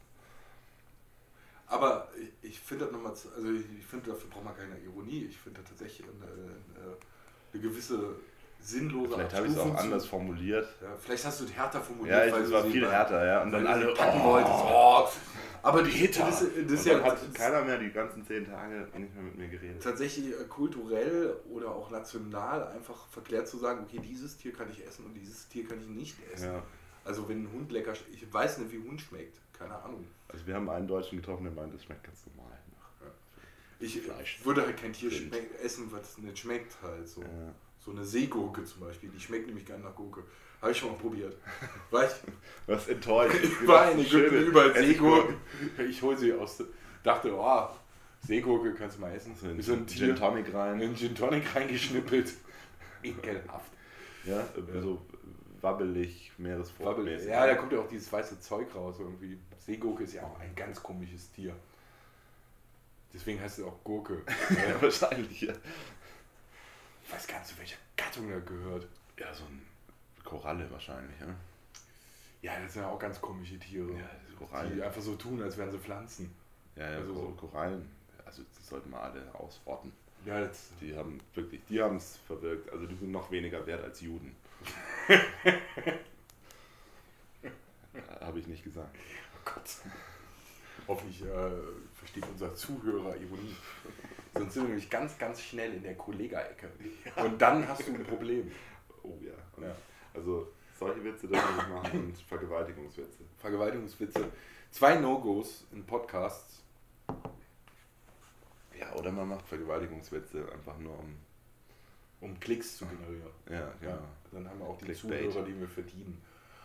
Aber ich finde das nochmal, also ich finde, dafür braucht man keine Ironie. Ich finde da tatsächlich eine gewisse sinnlose Vielleicht habe ich es auch Abstufung anders zu- formuliert. Ja, vielleicht hast du es härter formuliert, Ja, weil es du war sie viel bei- härter, ja. Und weil dann du sie alle, packen oh, wolltest. Oh. Aber Peter! das Und ist dann ja hat keiner mehr die ganzen 10 Tage nicht mehr mit mir geredet. tatsächlich kulturell oder auch national einfach verklärt zu sagen, okay, dieses Tier kann ich essen und dieses Tier kann ich nicht essen. Ja. Also wenn ein Hund lecker schmeckt, ich weiß nicht, wie Hund schmeckt, keine Ahnung. Also wir haben einen Deutschen getroffen, der meint, das schmeckt ganz normal. Ich Fleisch. würde halt kein Tier Rind. essen, was nicht schmeckt halt. So. Ja. So eine Seegurke zum Beispiel, die schmeckt nämlich gar nicht nach Gurke. Habe ich schon mal probiert. War ich Was enttäuscht. Ich war in Ägypten überall Essiggurken. Seegurken. Ich hole sie aus. Dachte, oh, Seegurke kannst du mal essen. So Wie so ein Tier. Gin Tonic rein. In Gin Tonic reingeschnippelt. Ekelhaft. Ja, so wabbelig, Meeresfruchtmäßig. Ja, da kommt ja auch dieses weiße Zeug raus irgendwie. Seegurke ist ja auch ein ganz komisches Tier. Deswegen heißt es auch Gurke. Ja, wahrscheinlich, ja. Ich weiß gar nicht, zu welcher Gattung er gehört. Ja, so ein Koralle wahrscheinlich, ja. Ja, das sind ja auch ganz komische Tiere. Ja, Korallen. Die einfach so tun, als wären sie Pflanzen. Ja, Also so. Korallen, also die sollten wir alle ausrotten. Ja, jetzt. Die haben es verwirkt. Also die sind noch weniger wert als Juden. Habe ich nicht gesagt. Oh Gott. Hoffentlich versteht unser Zuhörer Ironie. Sonst sind wir nämlich ganz, ganz schnell in der Kollega-Ecke. Ja. Und dann hast du ein Problem. Oh ja. Ja. Also solche Witze dürfen wir nicht machen und Vergewaltigungswitze. Vergewaltigungswitze. 2 No-Gos in Podcasts. Ja, oder man macht Vergewaltigungswitze einfach nur um Klicks zu generieren. Ja, genau. Ja, dann haben wir auch die Clickbait. Zuhörer, die wir verdienen.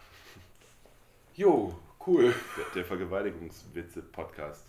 Jo, cool. Der Vergewaltigungswitze-Podcast.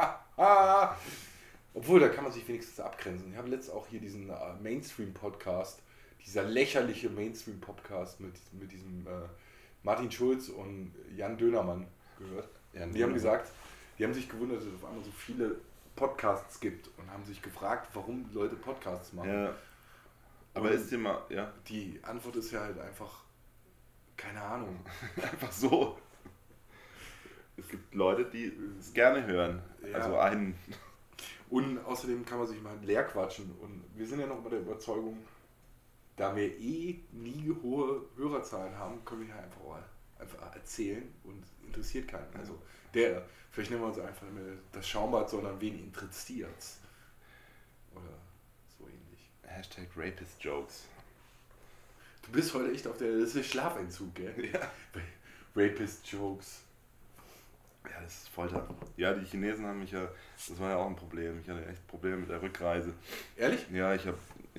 Obwohl, da kann man sich wenigstens abgrenzen. Ich habe letztens auch hier diesen Mainstream-Podcast, dieser lächerliche Mainstream-Podcast mit diesem Martin Schulz und Jan Dönermann gehört. Die haben gesagt, die haben sich gewundert, dass es auf einmal so viele Podcasts gibt und haben sich gefragt, warum Leute Podcasts machen. Ja. Aber und ist dir mal, ja. Die Antwort ist ja halt einfach, keine Ahnung. Einfach so. Es gibt Leute, die es gerne hören. Ja. Also einen. Und außerdem kann man sich mal leer quatschen. Und wir sind ja noch bei der Überzeugung, da wir nie hohe Hörerzahlen haben, können wir ja einfach erzählen und interessiert keinen. Also vielleicht nehmen wir uns einfach nicht mehr das Schaumbad, sondern wen interessiert's? Oder so ähnlich. Hashtag Rapist Jokes. Du bist heute echt das ist Schlafentzug, gell? Ja. Rapist Jokes. Ja, das ist Folter. Ja, die Chinesen haben mich ja, das war ja auch ein Problem. Ich hatte echt Probleme mit der Rückreise. Ehrlich? Ja, ich hab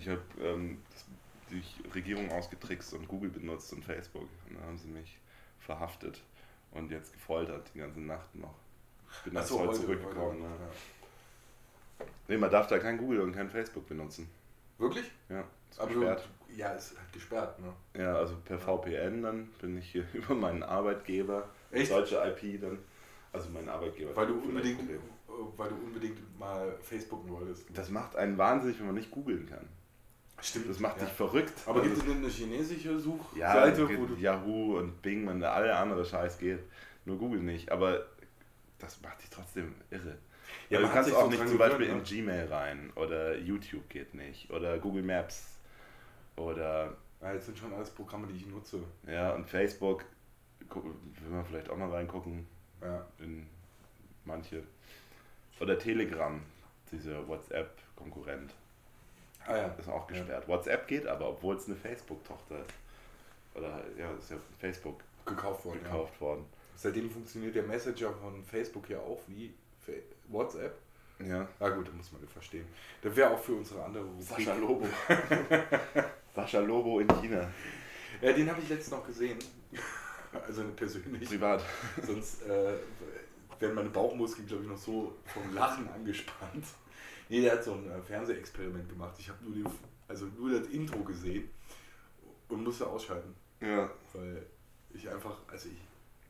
die Regierung ausgetrickst und Google benutzt und Facebook. Und dann haben sie mich verhaftet und jetzt gefoltert die ganze Nacht noch. Ich bin erst heute zurückgekommen. Heute. Ja. Nee, man darf da kein Google und kein Facebook benutzen. Wirklich? Ja, ist aber gesperrt. Ja, ist halt gesperrt, ne? Ja, also per VPN dann bin ich hier über meinen Arbeitgeber, deutsche IP dann, also mein Arbeitgeber. Weil du unbedingt mal Facebooken wolltest. Das macht einen wahnsinnig, wenn man nicht googeln kann. Stimmt. Das macht dich verrückt. Aber gibt es denn eine chinesische Suchseite, wo du Yahoo und Bing und alle andere Scheiß geht, nur Google nicht, aber das macht dich trotzdem irre. Ja, du kannst auch nicht zum Beispiel in Gmail rein oder YouTube geht nicht oder Google Maps oder... Ja, jetzt sind schon alles Programme, die ich nutze. Ja, und Facebook, will man vielleicht auch mal reingucken, ja. In manche. Oder Telegram, dieser WhatsApp-Konkurrent. Ah ja. Ist auch gesperrt. Ja. WhatsApp geht aber, obwohl es eine Facebook-Tochter ist. Oder ja, ist ja Facebook gekauft worden. Seitdem funktioniert der Messenger von Facebook ja auch wie WhatsApp. Ja. Na gut, da muss man das verstehen. Das wäre auch für unsere andere Rubrik. Sascha Lobo. Sascha Lobo in China. Ja, den habe ich letztens noch gesehen. Also persönlich. Privat. Sonst werden meine Bauchmuskeln, glaube ich, noch so vom Lachen angespannt. Nee, der hat so ein Fernsehexperiment gemacht. Ich habe nur das Intro gesehen und musste ausschalten. Ja. Weil ich einfach, das ist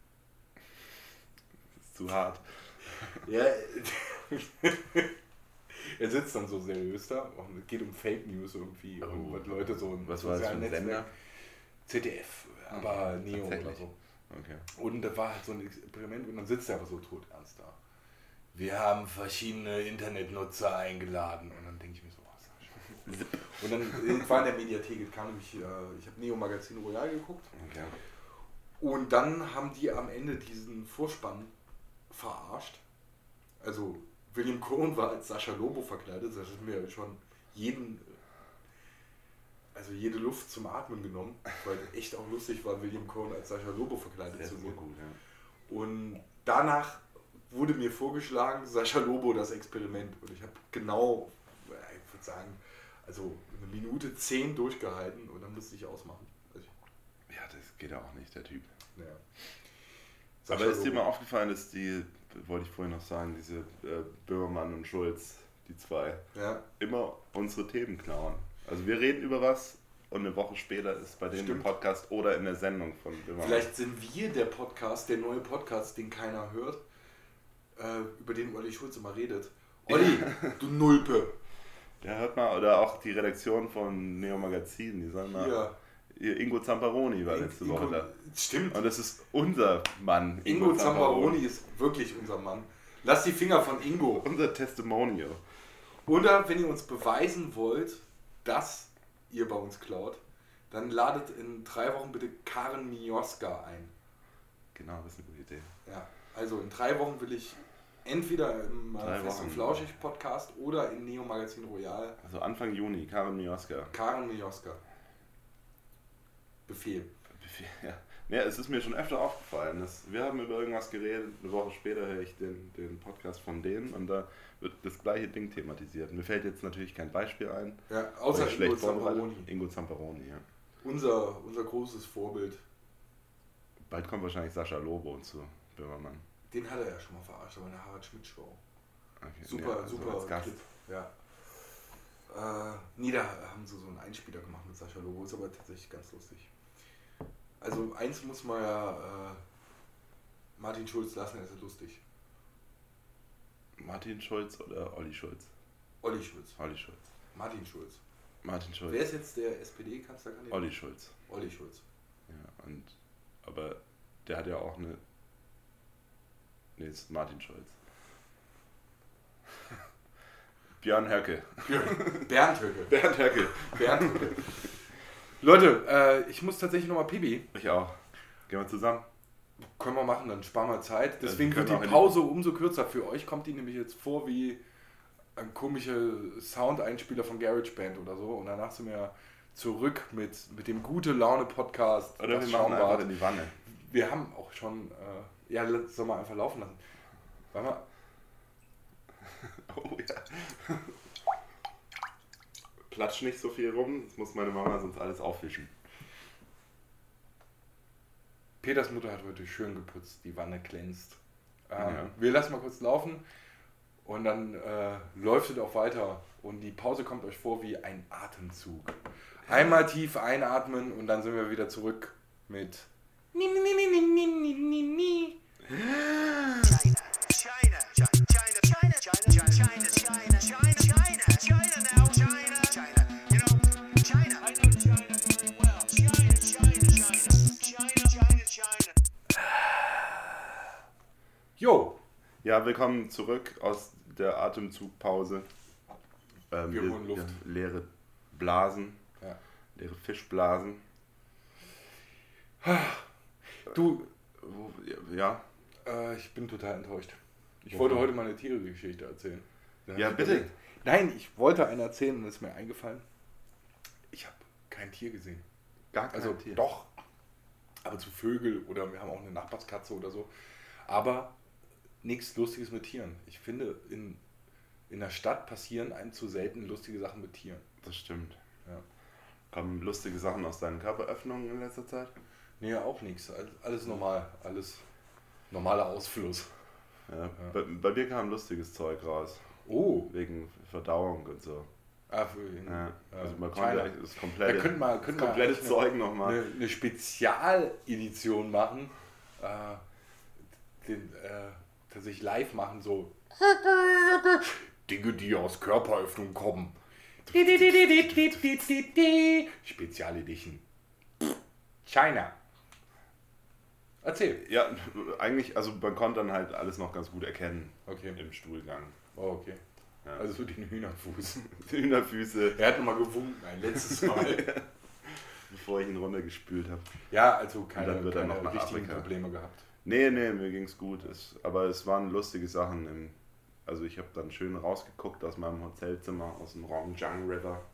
zu hart. Ja. Er sitzt dann so seriös da und es geht um Fake News irgendwie. Oh. Und was Leute so ein was war das für ein Sender? ZDF, aber Neo oder so. Okay. Und das war halt so ein Experiment und dann sitzt er aber so tot ernst da. Wir haben verschiedene Internetnutzer eingeladen und dann denke ich mir so, oh, Sascha. Und dann war in der Mediathek, kam nämlich, ich habe Neo Magazin Royal geguckt. Okay. Und dann haben die am Ende diesen Vorspann verarscht. Also William Cohn war als Sascha Lobo verkleidet, das hat mir schon jede Luft zum Atmen genommen, weil echt auch lustig war, William Cohn als Sascha Lobo verkleidet zu sehen. Gut, ja. Und danach wurde mir vorgeschlagen, Sascha Lobo das Experiment. Und ich habe genau, ich würde sagen, also 1:10 durchgehalten und dann musste ich ausmachen. Also ja, das geht ja auch nicht, der Typ. Ja. Aber ist dir mal aufgefallen, dass wollte ich vorhin noch sagen, diese Böhmermann und Schulz, die zwei, immer unsere Themen klauen. Also wir reden über was und eine Woche später ist bei denen im Podcast oder in der Sendung von Böhmermann. Vielleicht sind wir der neue Podcast, den keiner hört, über den Olli Schulz immer redet. Olli, du Nulpe! Ja, hört mal, oder auch die Redaktion von Neo Magazin, die sollen mal Ingo Zamparoni war letzte Woche da. Stimmt. Und das ist unser Mann. Ingo Zamparoni ist wirklich unser Mann. Lasst die Finger von Ingo. Unser Testimonial. Oder wenn ihr uns beweisen wollt, dass ihr bei uns klaut, dann ladet in 3 Wochen bitte Karen Mioska ein. Genau, das ist eine gute Idee. Ja, also in 3 Wochen will ich entweder im Fest und Flauschig Podcast oder im Neo Magazin Royal. Also Anfang Juni, Karen Mioska. Karen Mioska. Befehl. Ja. Ja, es ist mir schon öfter aufgefallen. Wir haben über irgendwas geredet, eine Woche später höre ich den Podcast von denen und da wird das gleiche Ding thematisiert. Mir fällt jetzt natürlich kein Beispiel ein. Ja, außer Ingo Zamparoni. Ingo Zamparoni, ja. Unser großes Vorbild. Bald kommt wahrscheinlich Sascha Lobo zu Böhmermann. Den hat er ja schon mal verarscht, aber in der Harald Schmidt Show. Okay. Super, ja, super als Gast. Clip. Ja. Da haben sie so einen Einspieler gemacht mit Sascha Lobo, ist aber tatsächlich ganz lustig. Also eins muss man ja Martin Schulz lassen, er ist lustig. Martin Schulz oder Olli Schulz? Olli Schulz. Olli Schulz. Martin Schulz. Martin Schulz. Wer ist jetzt der SPD-Kanzlerkandidat? Olli Schulz. Olli Schulz. Ja, aber der hat ja auch eine... Nee, es ist Martin Schulz. Björn Höcke. Bernd Höcke. Bernd Höcke. Bernd Höcke. Leute, ich muss tatsächlich nochmal Pipi. Ich auch. Gehen wir zusammen. Können wir machen, dann sparen wir Zeit. Deswegen wird können die auch Pause umso kürzer. Für euch kommt die nämlich jetzt vor wie ein komischer Soundeinspieler von GarageBand oder so. Und danach sind wir zurück mit dem Gute-Laune-Podcast. Oder wir machen einfach in die Wanne. Wir haben auch schon... soll man einfach laufen lassen. Warte mal. Oh ja. Platsch nicht so viel rum, das muss meine Mama sonst alles aufwischen. Peters Mutter hat heute schön geputzt, die Wanne glänzt. Ja. Wir lassen mal kurz laufen und dann läuft es auch weiter. Und die Pause kommt euch vor wie ein Atemzug. Einmal tief einatmen und dann sind wir wieder zurück mit Jo! Ja, willkommen zurück aus der Atemzugpause. Wir holen Luft. Leere Blasen, Ja. leere Fischblasen. Du, Ja, ich bin total enttäuscht. Ich Wovon? wollte heute mal eine Tiergeschichte erzählen. Dann Ja, hab ich bitte. überlegt. Nein, ich wollte eine erzählen und es ist mir eingefallen. Ich habe kein Tier gesehen. gar kein Also Tier. doch, aber zu Vögel oder wir haben auch eine Nachbarskatze oder so. Aber nichts Lustiges mit Tieren. Ich finde, in der Stadt passieren einem zu selten lustige Sachen mit Tieren. Das stimmt. Ja. Kommen lustige Sachen aus deinen Körperöffnungen in letzter Zeit? Nee, auch nichts. Alles normal. Alles normaler Ausfluss. Ja. Bei dir kam lustiges Zeug raus. Oh. Wegen Verdauung und so. Also man konnte China. eigentlich das komplette, Da könnte man komplette eigentlich Zeug nochmal. eine Spezialedition machen, tatsächlich live machen, so Dinge, die aus Körperöffnungen kommen. Spezialedition. China. Erzähl. Ja, eigentlich, also man konnte dann halt alles noch ganz gut erkennen Okay. im Stuhlgang. Oh, okay. Ja. Also so den Hühnerfuß. Hühnerfüße, Er hat nochmal gewunken, ein letztes Mal. bevor ich ihn runtergespült habe. Ja, also dann keine wird er noch nach richtigen Afrika. Probleme gehabt. Nee, mir ging's gut. Aber es waren lustige Sachen. Also ich habe dann schön rausgeguckt aus meinem Hotelzimmer, aus dem Rongjiang River.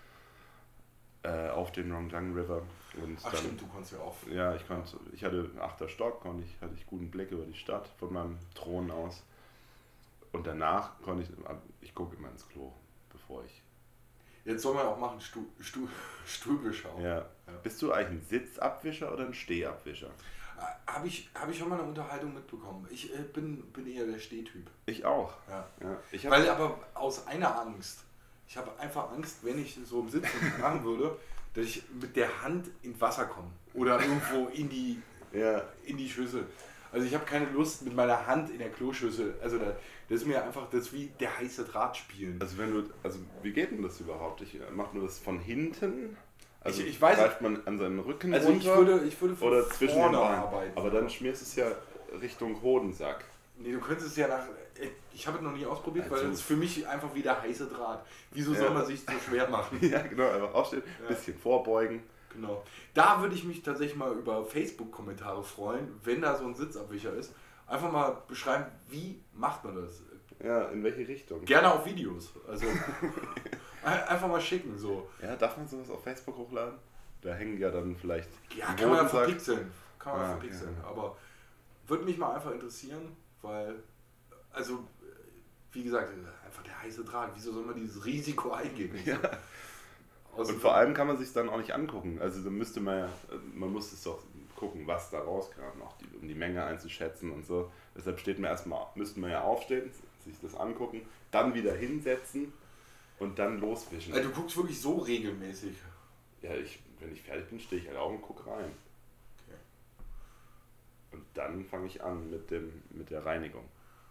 Auf den Rongjiang River. Und Ach dann, stimmt, du konntest ja auch. Ja, ich hatte 8. Stock, hatte ich guten Blick über die Stadt von meinem Thron aus. Und danach ich gucke immer ins Klo, bevor ich... Jetzt soll man auch machen, Stuhlbeschau. Ja. Bist du eigentlich ein Sitzabwischer oder ein Stehabwischer? Habe ich schon mal eine Unterhaltung mitbekommen. Ich bin eher der Stehtyp. Ich auch. Ja. Ja, Weil aber aus einer Angst. Ich habe einfach Angst, wenn ich so im Sitzen machen würde, dass ich mit der Hand ins Wasser komme. Oder irgendwo in die Schüssel. Also ich habe keine Lust mit meiner Hand in der Kloschüssel. Also das ist mir einfach, das ist wie der heiße Draht spielen. Also wie geht denn das überhaupt? Ich mache nur das von hinten, Also ich weiß greift man an seinen Rücken Also runter ich würde von oder zwischen den vorne Beinen. arbeiten. Aber dann schmierst du es ja Richtung Hodensack. Nee, du könntest es ja nach... Ich habe es noch nie ausprobiert, Also, weil es ist für mich einfach wie der heiße Draht. Wieso soll man sich so schwer machen? Ja, genau, einfach aufstehen, bisschen vorbeugen. Genau. Da würde ich mich tatsächlich mal über Facebook-Kommentare freuen, wenn da so ein Sitzabwicher ist. Einfach mal beschreiben, wie macht man das? Ja, in welche Richtung? Gerne auf Videos. Also einfach mal schicken. So. Ja, darf man sowas auf Facebook hochladen? Da hängen ja dann vielleicht. Ja, kann man ja Hodensack. verpixeln. Kann man Ah, verpixeln. ja. Aber würde mich mal einfach interessieren, weil, also, wie gesagt, einfach der heiße Draht. Wieso soll man dieses Risiko eingehen? Ja. Und vor allem kann man sich dann auch nicht angucken. Also dann müsste man ja, man muss es doch gucken, was da rauskam, auch um die Menge einzuschätzen und so. Deshalb müssten wir ja aufstehen, sich das angucken, dann wieder hinsetzen und dann loswischen. Also du guckst wirklich so regelmäßig. Ja, wenn ich fertig bin, stehe ich halt auf und gucke rein. Okay. Und dann fange ich an mit der Reinigung.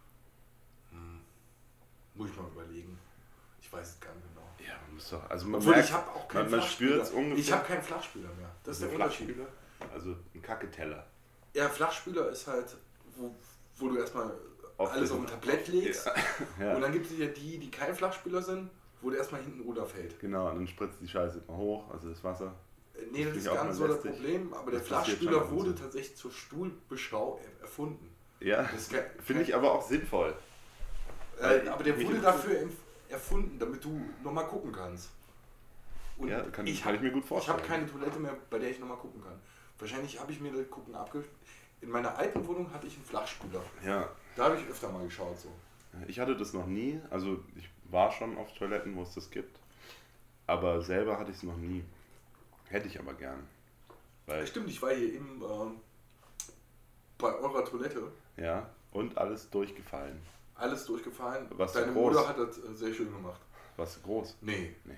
Muss ich mal überlegen. Ich weiß es gar nicht genau. Ja, man muss doch, also man Obwohl, merkt, ich habe auch keinen man spürt es Flachspüler. ungefähr. Ich habe keinen Flachspüler mehr. Das ist der Unterschied. Flachspüler, also ein Kacketeller. Ja, Flachspüler ist halt, wo du erstmal Auf alles auf diesen- ein Tablett legst. Ja. Und dann gibt es ja die kein Flachspüler sind, wo der erstmal hinten runterfällt. Genau, und dann spritzt die Scheiße immer hoch, also das Wasser. Nee, das Finde ist ich auch gar nicht mal so das lästig. Problem, aber der Das passiert schon Flachspüler ab und wurde zu. tatsächlich zur Stuhlbeschau erfunden. Ja, Das ist finde ich aber auch sinnvoll. aber der Mich wurde interessiert- dafür erfunden, damit du nochmal gucken kannst. Und Ja, kann ich mir gut ich vorstellen. habe keine Toilette mehr, bei der ich nochmal gucken kann. Wahrscheinlich habe ich mir das Gucken abgeschlossen. In meiner alten Wohnung hatte ich einen Flachspüler. Ja, Da habe ich öfter mal geschaut. So. ich hatte das noch nie, also ich war schon auf Toiletten, wo es das gibt, aber selber hatte ich es noch nie. Hätte ich aber gern. Weil, Stimmt, ich war hier eben bei eurer Toilette. ja, und alles durchgefallen. Alles durchgefallen. Was Deine so groß? Mutter hat das sehr schön gemacht. Was groß? Nee. Nee.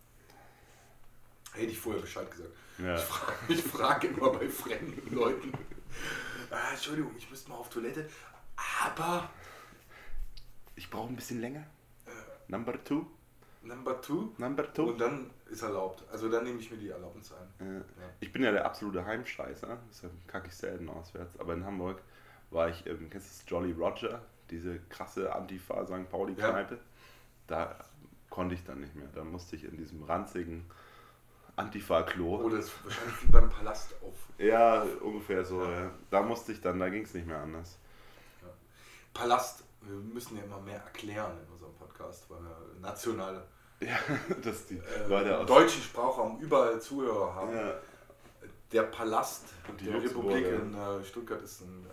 Hätte ich vorher Bescheid gesagt. Ja. Ich frage immer bei fremden Leuten. Entschuldigung, ich müsste mal auf Toilette. Aber Ich brauche ein bisschen länger. Number two. Number two. Number two. Und dann ist erlaubt. Also dann nehme ich mir die Erlaubnis ein. Ja. Ich bin ja der absolute Heimscheißer, deshalb kacke ich selten auswärts. Aber in Hamburg war ich, kennst du das Jolly Roger, diese krasse Antifa St. Pauli-Kneipe? Da konnte ich dann nicht mehr. Da musste ich in diesem ranzigen Antifa-Klo. Oder ist wahrscheinlich wie beim Palast auf. Ja, ungefähr so. Ja. Da musste ich dann, da ging es nicht mehr anders. Palast, wir müssen ja immer mehr erklären in unserem Podcast, weil wir nationale Ja, dass die Leute aus. deutschen Sprachraum überall Zuhörer haben. Ja, Der Palast Und die der Luxemburger. Republik in Stuttgart ist ein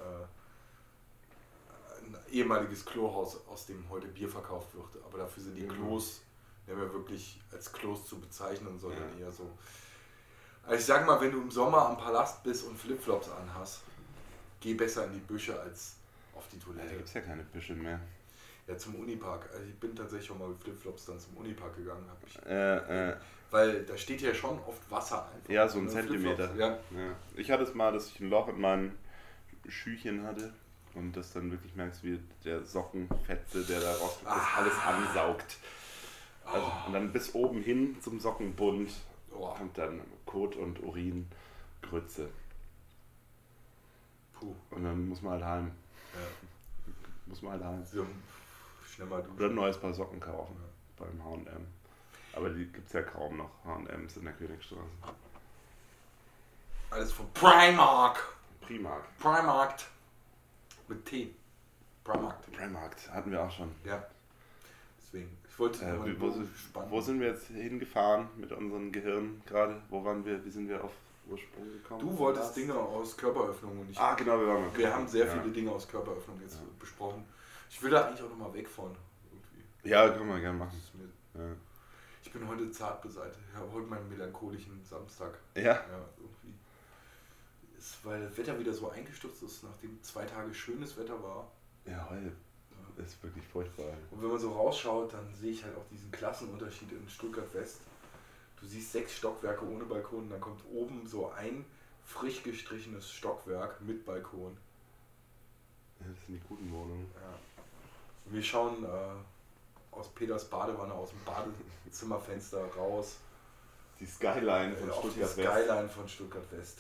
ehemaliges Klohaus, aus dem heute Bier verkauft wird. Aber dafür sind die Klos nicht mehr wirklich als Klos zu bezeichnen, sondern eher so. Also ich sag mal, wenn du im Sommer am Palast bist und Flipflops anhast, geh besser in die Büsche als auf die da Toilette. gibt es ja keine Büsche mehr. Ja, zum Unipark. Also ich bin tatsächlich schon mal mit Flipflops dann zum Unipark gegangen. Hab ich, Äh, weil da steht ja schon oft Wasser einfach. Ja, so ein Ne, Zentimeter. Flipflops, Ja. Ja. Ich hatte es mal, dass ich ein Loch in meinen Schüchen hatte und das dann wirklich merkst, wie der Sockenfetze, der da rauskommt, das alles ansaugt. Also, und dann bis oben hin zum Sockenbund Oh, kommt dann Kot und Urin, Grütze. puh. Und dann muss man halt heim. Ja. Muss man halt heim. So, schnell mal Oder ein duschen. neues Paar Socken kaufen beim H&M. Aber die gibt es ja kaum noch, H&M's in der Königstraße. Alles von Primark. Primark. Primarkt. Mit T. Primarkt. Primark hatten wir auch schon. Ja. Deswegen. Ich wollte noch mal den Bogen spannen. Wo sind wir jetzt hingefahren mit unserem Gehirn gerade? Wo waren wir? Wie sind wir auf Ursprung gekommen? Du wolltest Dinge aus Körperöffnung und ich. Genau, wir waren. Wir haben sehr ja. viele Dinge aus Körperöffnung jetzt besprochen. Ich will da eigentlich auch nochmal weg von. Irgendwie. Ja, können wir gerne Das machen. ist mir, Ja. ich bin heute zart beseitigt. Ich habe heute meinen melancholischen Samstag. Ja. Ja, irgendwie. Weil das Wetter wieder so eingestürzt ist, nachdem 2 Tage schönes Wetter war. Ja, heute ist wirklich furchtbar. Und wenn man so rausschaut, dann sehe ich halt auch diesen Klassenunterschied in Stuttgart West. Du siehst 6 Stockwerke ohne Balkon, dann kommt oben so ein frisch gestrichenes Stockwerk mit Balkon. Ja, das sind die guten Wohnungen. Ja. Wir schauen aus Peters Badewanne, aus dem Badezimmerfenster raus Die Skyline von auf die Stuttgart West. Skyline von Stuttgart West.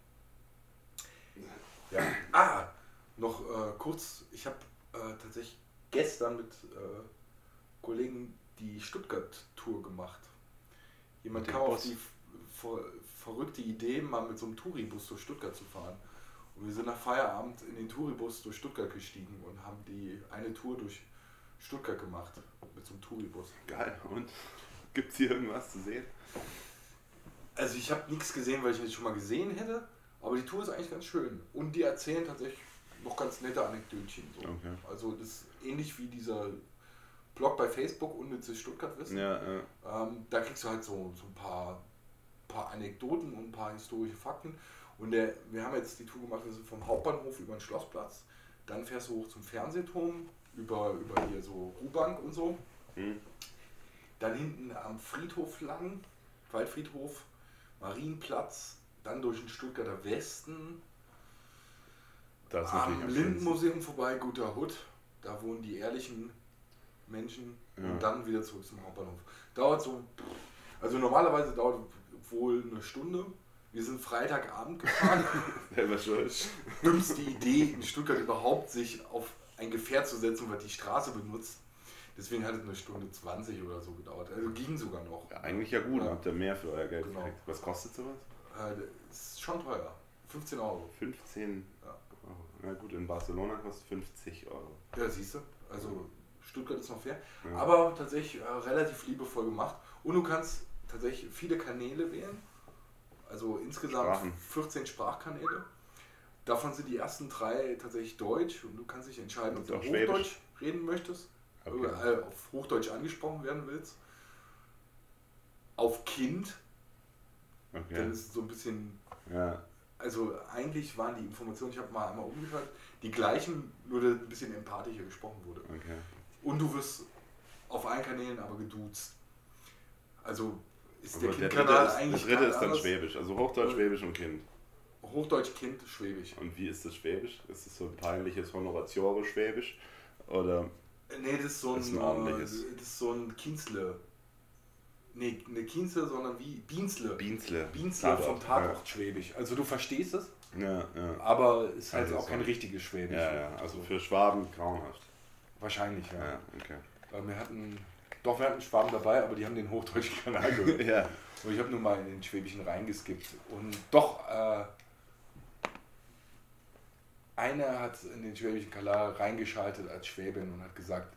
Ja. Noch kurz, ich habe tatsächlich gestern mit Kollegen die Stuttgart-Tour gemacht. Jemand kam auf die verrückte Idee, mal mit so einem Touribus durch Stuttgart zu fahren. Und wir sind nach Feierabend in den Touribus durch Stuttgart gestiegen und haben die eine Tour durch Stuttgart gemacht mit so einem Touribus. Geil, und? Gibt es hier irgendwas zu sehen? Also ich habe nichts gesehen, weil ich es schon mal gesehen hätte, aber die Tour ist eigentlich ganz schön. Und die erzählen tatsächlich noch ganz nette Anekdötchen. So. Okay. Also das ist ähnlich wie dieser Blog bei Facebook, unnützes Stuttgart-Wissen. Ja. Da kriegst du halt so ein paar Anekdoten und ein paar historische Fakten. Und wir haben jetzt die Tour gemacht, wir sind vom Hauptbahnhof über den Schlossplatz, dann fährst du hoch zum Fernsehturm, über hier so Ruhbank und so. Dann hinten am Friedhof lang, Waldfriedhof, Marienplatz, dann durch den Stuttgarter Westen, am Lindenmuseum vorbei, Guter Hut, da wohnen die ehrlichen Menschen und dann wieder zurück zum Hauptbahnhof. Dauert so, also normalerweise dauert wohl eine Stunde. Wir sind Freitagabend gefahren. Selber schuld. Dümmste Idee in Stuttgart überhaupt, sich auf ein Gefährt zu setzen, was die Straße benutzt. Deswegen hat es eine Stunde 20 oder so gedauert. Also ging sogar noch. Ja, eigentlich ja gut, habt ihr mehr für euer Geld Genau. gekriegt. Was kostet sowas? Ist schon teuer. 15 Euro. 15 Ja. Euro. Na gut, in Barcelona kostet 50 Euro. Ja, siehst du. Also Stuttgart ist noch fair. Ja. Aber tatsächlich relativ liebevoll gemacht. Und du kannst tatsächlich viele Kanäle wählen. Also insgesamt 14 Sprachkanäle. Davon sind die ersten 3 tatsächlich Deutsch. Und du kannst dich entscheiden, ob du Hochdeutsch reden möchtest. Okay. Auf Hochdeutsch angesprochen werden willst. Auf Kind. Okay. Dann ist es so ein bisschen... Ja. Also eigentlich waren die Informationen, ich habe mal einmal umgeschaltet, die gleichen, nur dass ein bisschen empathischer gesprochen wurde. Okay. Und du wirst auf allen Kanälen aber geduzt. Also ist aber der Kind-Kanal eigentlich der dritte ist dann anders. Schwäbisch, also Hochdeutsch, Schwäbisch und Kind. Hochdeutsch, Kind, Schwäbisch. Und wie ist das Schwäbisch? Ist es so ein peinliches Honoratiore-Schwäbisch? Oder? Nee, das ist so ein, ordentliches. Das ist so ein Kienzle. Nee, eine Kienzle, sondern wie Bienzle. Bienzle vom Tatort Schwäbisch. Also du verstehst es, ja. aber es ist halt also auch kein richtiges Schwäbisch. Ja, also für Schwaben grauenhaft. Wahrscheinlich, ja. Ja, okay. Wir hatten Schwaben dabei, aber die haben den hochdeutschen Kanal gehört. Ja. Und ich habe nur mal in den Schwäbischen reingeskippt. Und doch, einer hat in den Schwäbischen Kanal reingeschaltet als Schwäbin und hat gesagt,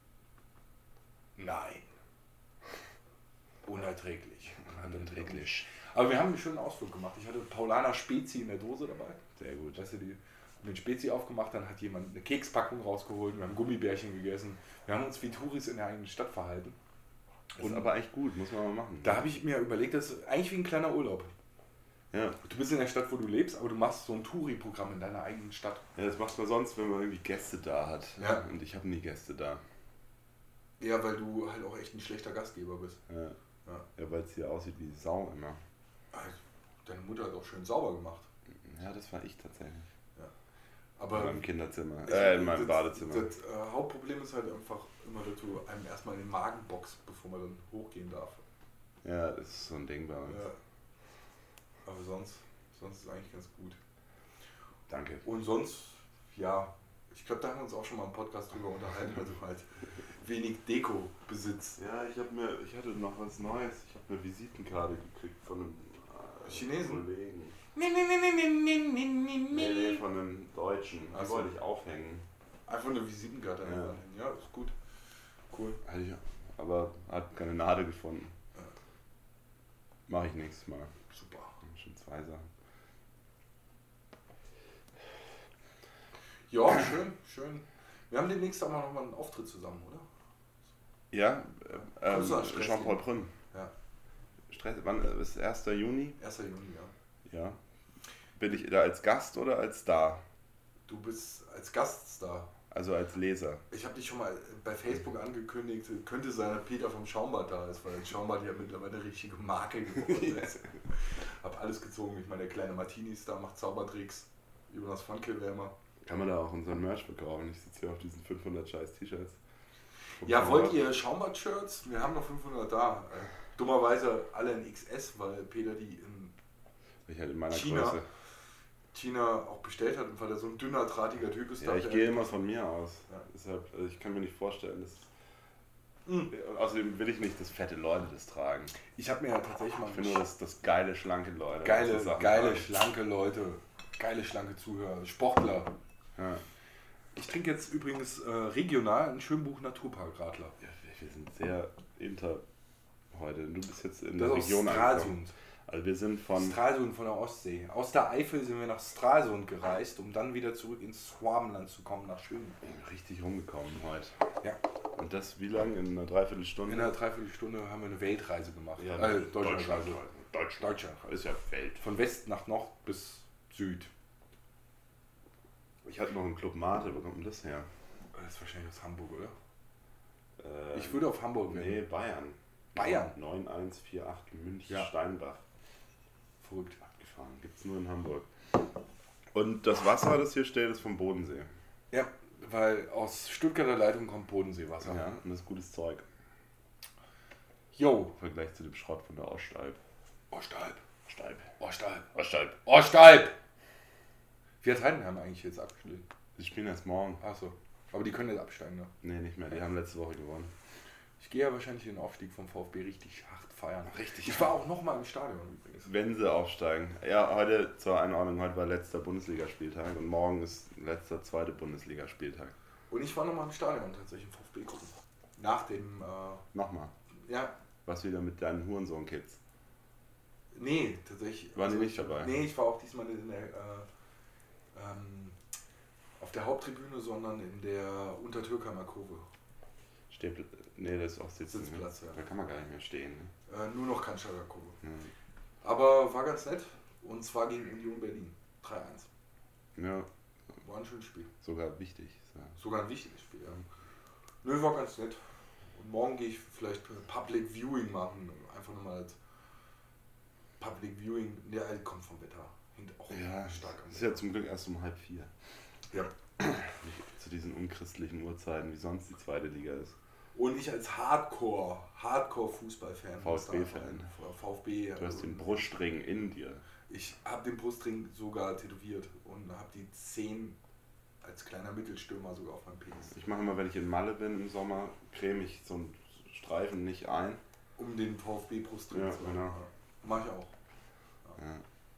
nein. Unerträglich. Unerträglich. Aber wir haben einen schönen Ausflug gemacht. Ich hatte Paulaner Spezi in der Dose dabei. Sehr gut. Weißt du, die haben den Spezi aufgemacht, dann hat jemand eine Kekspackung rausgeholt, wir haben Gummibärchen gegessen. Wir haben uns wie Touris in der eigenen Stadt verhalten. Das ist aber echt gut, muss man mal machen. Da habe ich mir überlegt, das ist eigentlich wie ein kleiner Urlaub. Ja. Du bist in der Stadt, wo du lebst, aber du machst so ein Touri-Programm in deiner eigenen Stadt. Ja, das macht man sonst, wenn man irgendwie Gäste da hat. Ja. Und ich habe nie Gäste da. Ja, weil du halt auch echt ein schlechter Gastgeber bist. Ja, weil es hier aussieht wie Sau immer. Deine Mutter hat auch schön sauber gemacht. Ja, das war ich tatsächlich. Ja. Aber in meinem Kinderzimmer, in meinem Badezimmer. Das Hauptproblem ist halt einfach immer, dass du einem erstmal in den Magen boxt, bevor man dann hochgehen darf. Ja, das ist so ein Ding bei uns. Ja. Aber sonst ist es eigentlich ganz gut. Danke. Und sonst, ja, ich glaube, da haben wir uns auch schon mal im Podcast drüber unterhalten, also halt wenig Deko-Besitz. Ja, ich hatte noch was Neues. Ich habe eine Visitenkarte gekriegt von einem Chinesen? Kollegen. Nee, Nee, von einem Deutschen. Die Ach so. wollte ich aufhängen. Einfach eine Visitenkarte anhängen. Ja, ist gut. Cool. Hatte ich, aber hat keine Nadel gefunden. Ja. Mache ich nächstes Mal. Super. Schon 2 Sachen. Ja, schön. Wir haben demnächst auch noch mal einen Auftritt zusammen, oder? Ja, Jean-Paul Prüm. Ja. Wann ist 1. Juni? 1. Juni, ja. Ja. Bin ich da als Gast oder als Star? Du bist als Gaststar. Also als Leser. Ich habe dich schon mal bei Facebook angekündigt, könnte sein, dass Peter vom Schaumbad da ist, weil Schaumbad ja mittlerweile eine richtige Marke geworden ist. Hab alles gezogen. Ich meine, der kleine Martini-Star macht Zaubertricks. Jonas Funkelwärmer. Kann man da auch unseren Merch verkaufen? Ich sitze hier auf diesen 500 scheiß T-Shirts. Ja, wollt ihr Schaumbad-Shirts? Wir haben noch 500 da. Dummerweise alle in XS, weil Peter die in Ich halt in meiner China Größe. auch bestellt hat und weil er so ein dünner, drahtiger Typ ist. Ja, ich gehe immer von mir aus. Ja. Deshalb, also ich kann mir nicht vorstellen, dass. Außerdem will ich nicht, dass fette Leute das tragen. Ich habe mir ja tatsächlich mal... Ich finde nur, dass geile, schlanke Leute. Geile, Sachen geile, tragen. schlanke Leute. Geile, schlanke Zuhörer. Sportler. Ja. Ich trinke jetzt übrigens regional ein Schönbuch Naturpark Radler. Ja, wir sind sehr inter heute. Du bist jetzt in Das der ist aus Region Stralsund. angekommen. Also wir sind von... Stralsund von der Ostsee. Aus der Eifel sind wir nach Stralsund gereist, um dann wieder zurück ins Schwabenland zu kommen, nach Schönbuch. richtig rumgekommen heute. Ja. Und das wie lange? In einer Dreiviertelstunde? In einer Dreiviertelstunde haben wir eine Weltreise gemacht. Ja, Deutschlandreise. Deutschland. Ist ja Welt. Von West nach Nord bis Süd. Ich hatte noch einen Club Mate. Wo kommt denn das her? Das ist wahrscheinlich aus Hamburg, oder? Ich würde auf Hamburg Nee, wählen. Bayern. Bayern? 9148 München Ja. Steinbach. Verrückt. Abgefahren. Gibt's nur in Hamburg. Und das Wasser, das hier steht, ist vom Bodensee. Ja, weil aus Stuttgarter Leitung kommt Bodenseewasser. Ja, und das ist gutes Zeug. Jo. Im Vergleich zu dem Schrott von der Ostalb. Ostalb. Ostalb. Ostalb. Ostalb. Ostalb! Wie hat Heidenheim eigentlich jetzt abgeschlossen? Die spielen erst morgen. Achso. Aber die können jetzt absteigen, ne? Nee, nicht mehr. Die haben letzte Woche gewonnen. Ich gehe ja wahrscheinlich den Aufstieg vom VfB richtig hart feiern. Richtig. Ich war auch nochmal im Stadion übrigens. Wenn sie aufsteigen. Ja, heute zur Einordnung, heute war letzter Bundesligaspieltag und morgen ist letzter zweite Bundesligaspieltag. Und ich war nochmal im Stadion tatsächlich im VfB gucken. Nach dem, Nochmal. ja, Was wieder mit deinen Hurensohn-Kids? nee, tatsächlich. Waren die nicht dabei? Nee, ich war auch diesmal nicht in der, auf der Haupttribüne, sondern in der Untertürkheimer Kurve. Nee, das ist auch Sitzen. Sitzplatz, Ne? ja. Da kann man gar nicht mehr stehen. Ne? Nur noch Cannstatter Kurve. Ja. Aber war ganz nett. Und zwar gegen Union Berlin. 3-1. Ja, War ein schönes Spiel. sogar wichtig. So. Sogar ein wichtiges Spiel, ja. Nö, war ganz nett. Und morgen gehe ich vielleicht Public Viewing machen. Einfach nochmal als Public Viewing. Der kommt vom Wetter. Hängt auch Ja, stark am es ist ja zum Glück erst um 3:30. Ja. Nicht zu diesen unchristlichen Uhrzeiten, wie sonst die zweite Liga ist. Und ich als Hardcore-Fußball-Fan. VfB-Fan. VfB. Du hast den Brustring in dir. Ich habe den Brustring sogar tätowiert und habe die 10 als kleiner Mittelstürmer sogar auf meinem Penis. Ich mache immer, wenn ich in Malle bin im Sommer, creme ich so einen Streifen nicht ein. Um den VfB-Brustring Ja, zu genau. Ja. Mach ich auch. Ja.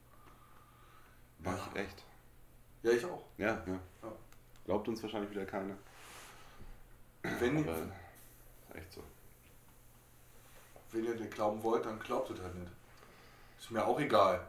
Mach ich echt. Ja, ich auch. Ja. Ja. Glaubt uns wahrscheinlich wieder keiner. Wenn, Aber echt so. wenn ihr nicht glauben wollt, dann glaubt es halt nicht. Ist mir auch egal.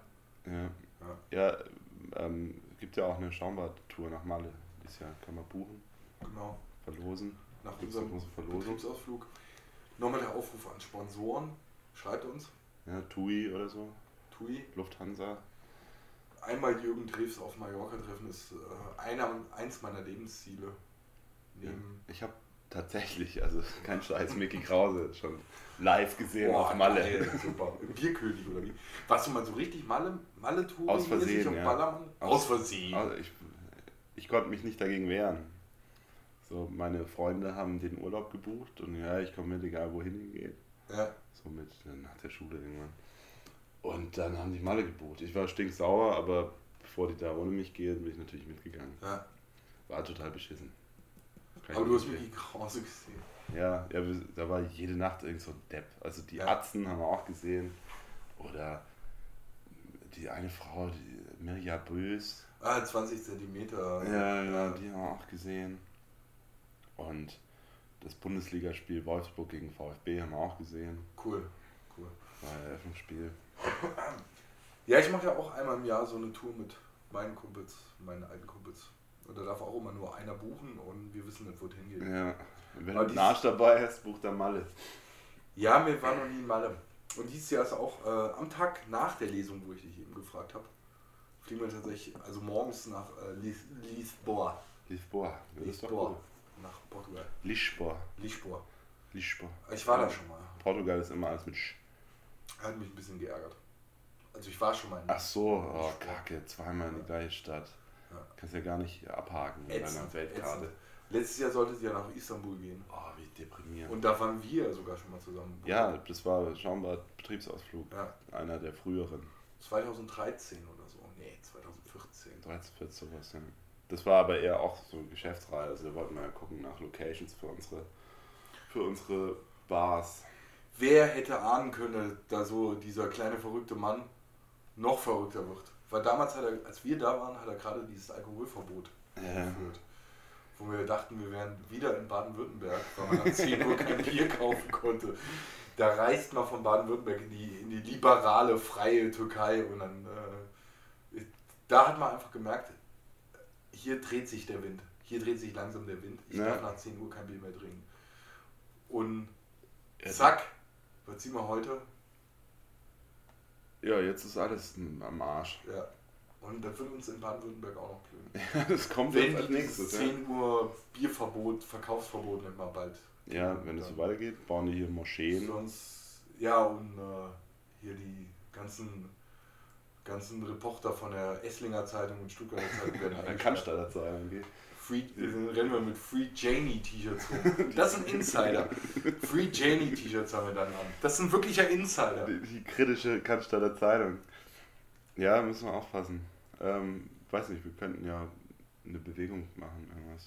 Ja, gibt ja auch eine Schaumbad-Tour nach Malle. Dieses Jahr kann man buchen, Genau. verlosen. Nach Gibt's unserem eine große Verlosung? Betriebsausflug. Nochmal der Aufruf an Sponsoren. Schreibt uns. Ja, TUI oder so, TUI. Lufthansa. Einmal Jürgen Drews auf Mallorca treffen ist eins meiner Lebensziele. Neben Ich habe tatsächlich, also kein Scheiß, Micky Krause schon live gesehen Boah, auf Malle. geil, super. Bierkönig oder wie? Warst du mal so richtig Malle-Tour? Aus Versehen, ja. Aus Versehen. Also ich konnte mich nicht dagegen wehren. So, meine Freunde haben den Urlaub gebucht und ja, ich komme mit, egal wohin ihr geht. Ja. So mit nach der Schule irgendwann. Und dann haben die Malle gebucht. Ich war stinksauer, aber bevor die da ohne mich gehen, bin ich natürlich mitgegangen. Ja. War total beschissen. Kann Aber ich du hast nicht Micky Krause gesehen. Ja, da war jede Nacht irgend so ein Depp. Also die Ja. Atzen haben wir auch gesehen. Oder die eine Frau, die Mirja Bös. 20 Zentimeter. Ja, die haben wir auch gesehen. Und das Bundesligaspiel Wolfsburg gegen VfB haben wir auch gesehen. Cool. War ein Eröffnungsspiel. Ja, ich mache ja auch einmal im Jahr so eine Tour mit meinen Kumpels, meinen alten Kumpels. Und da darf auch immer nur einer buchen und wir wissen nicht, wo es hingeht. Ja, wenn Aber du einen Arsch dabei hast, bucht der Malle. Ja, wir waren noch nie in Malle. Und dieses Jahr ist auch am Tag nach der Lesung, wo ich dich eben gefragt habe, fliegen wir tatsächlich, also morgens nach Lisboa. Lisboa. Das ist doch Lisboa. cool. Nach Portugal. Lisboa. Lisboa. Lisboa. Ich war da schon mal. Portugal ist immer alles mit Sch. Hat mich ein bisschen geärgert. Also ich war schon mal in Ach so, oh Lisboa. Kacke, zweimal in die gleiche Stadt. Ja. Kannst ja gar nicht abhaken in Ätzend, deiner Weltkarte. ätzend. Letztes Jahr sollte sie ja nach Istanbul gehen. Oh, wie deprimierend. Und da waren wir sogar schon mal zusammen. Ja, das war Schaumbad-Betriebsausflug. Ja. Einer der früheren. 2013 oder so. Nee, 2014. 13, 14 sowas, ja. Das war aber eher auch so Geschäftsreise. Da wollten wir ja gucken nach Locations für unsere Bars. Wer hätte ahnen können, dass so dieser kleine verrückte Mann noch verrückter wird? Weil damals als wir da waren, hat er gerade dieses Alkoholverbot geführt. Wo wir dachten, wir wären wieder in Baden-Württemberg, weil man nach 10 Uhr kein Bier kaufen konnte. Da reist man von Baden-Württemberg in die liberale, freie Türkei und dann da hat man einfach gemerkt, hier dreht sich der Wind. Hier dreht sich langsam der Wind. Ich darf nach 10 Uhr kein Bier mehr trinken. Und zack, was sehen wir heute? Ja, jetzt ist alles am Arsch. Ja. Und das wird uns in Baden-Württemberg auch noch blühen. Ja, das kommt wenn jetzt als nächstes. 10 Uhr Bierverbot, Verkaufsverbot nennt man bald. Ja, wenn es so weitergeht, bauen die hier Moscheen. Sonst, ja, und hier die ganzen Reporter von der Esslinger Zeitung und Stuttgarter Zeitung werden Der Cannstatter Zeitung geht. Rennen wir mit Free Janie T-Shirts rum. Das sind Insider. Free Janie T-Shirts haben wir dann an. Das ist ein wirklicher Insider. Die kritische Cannstatter Zeitung. Ja, müssen wir aufpassen. Weiß nicht, wir könnten ja eine Bewegung machen, irgendwas.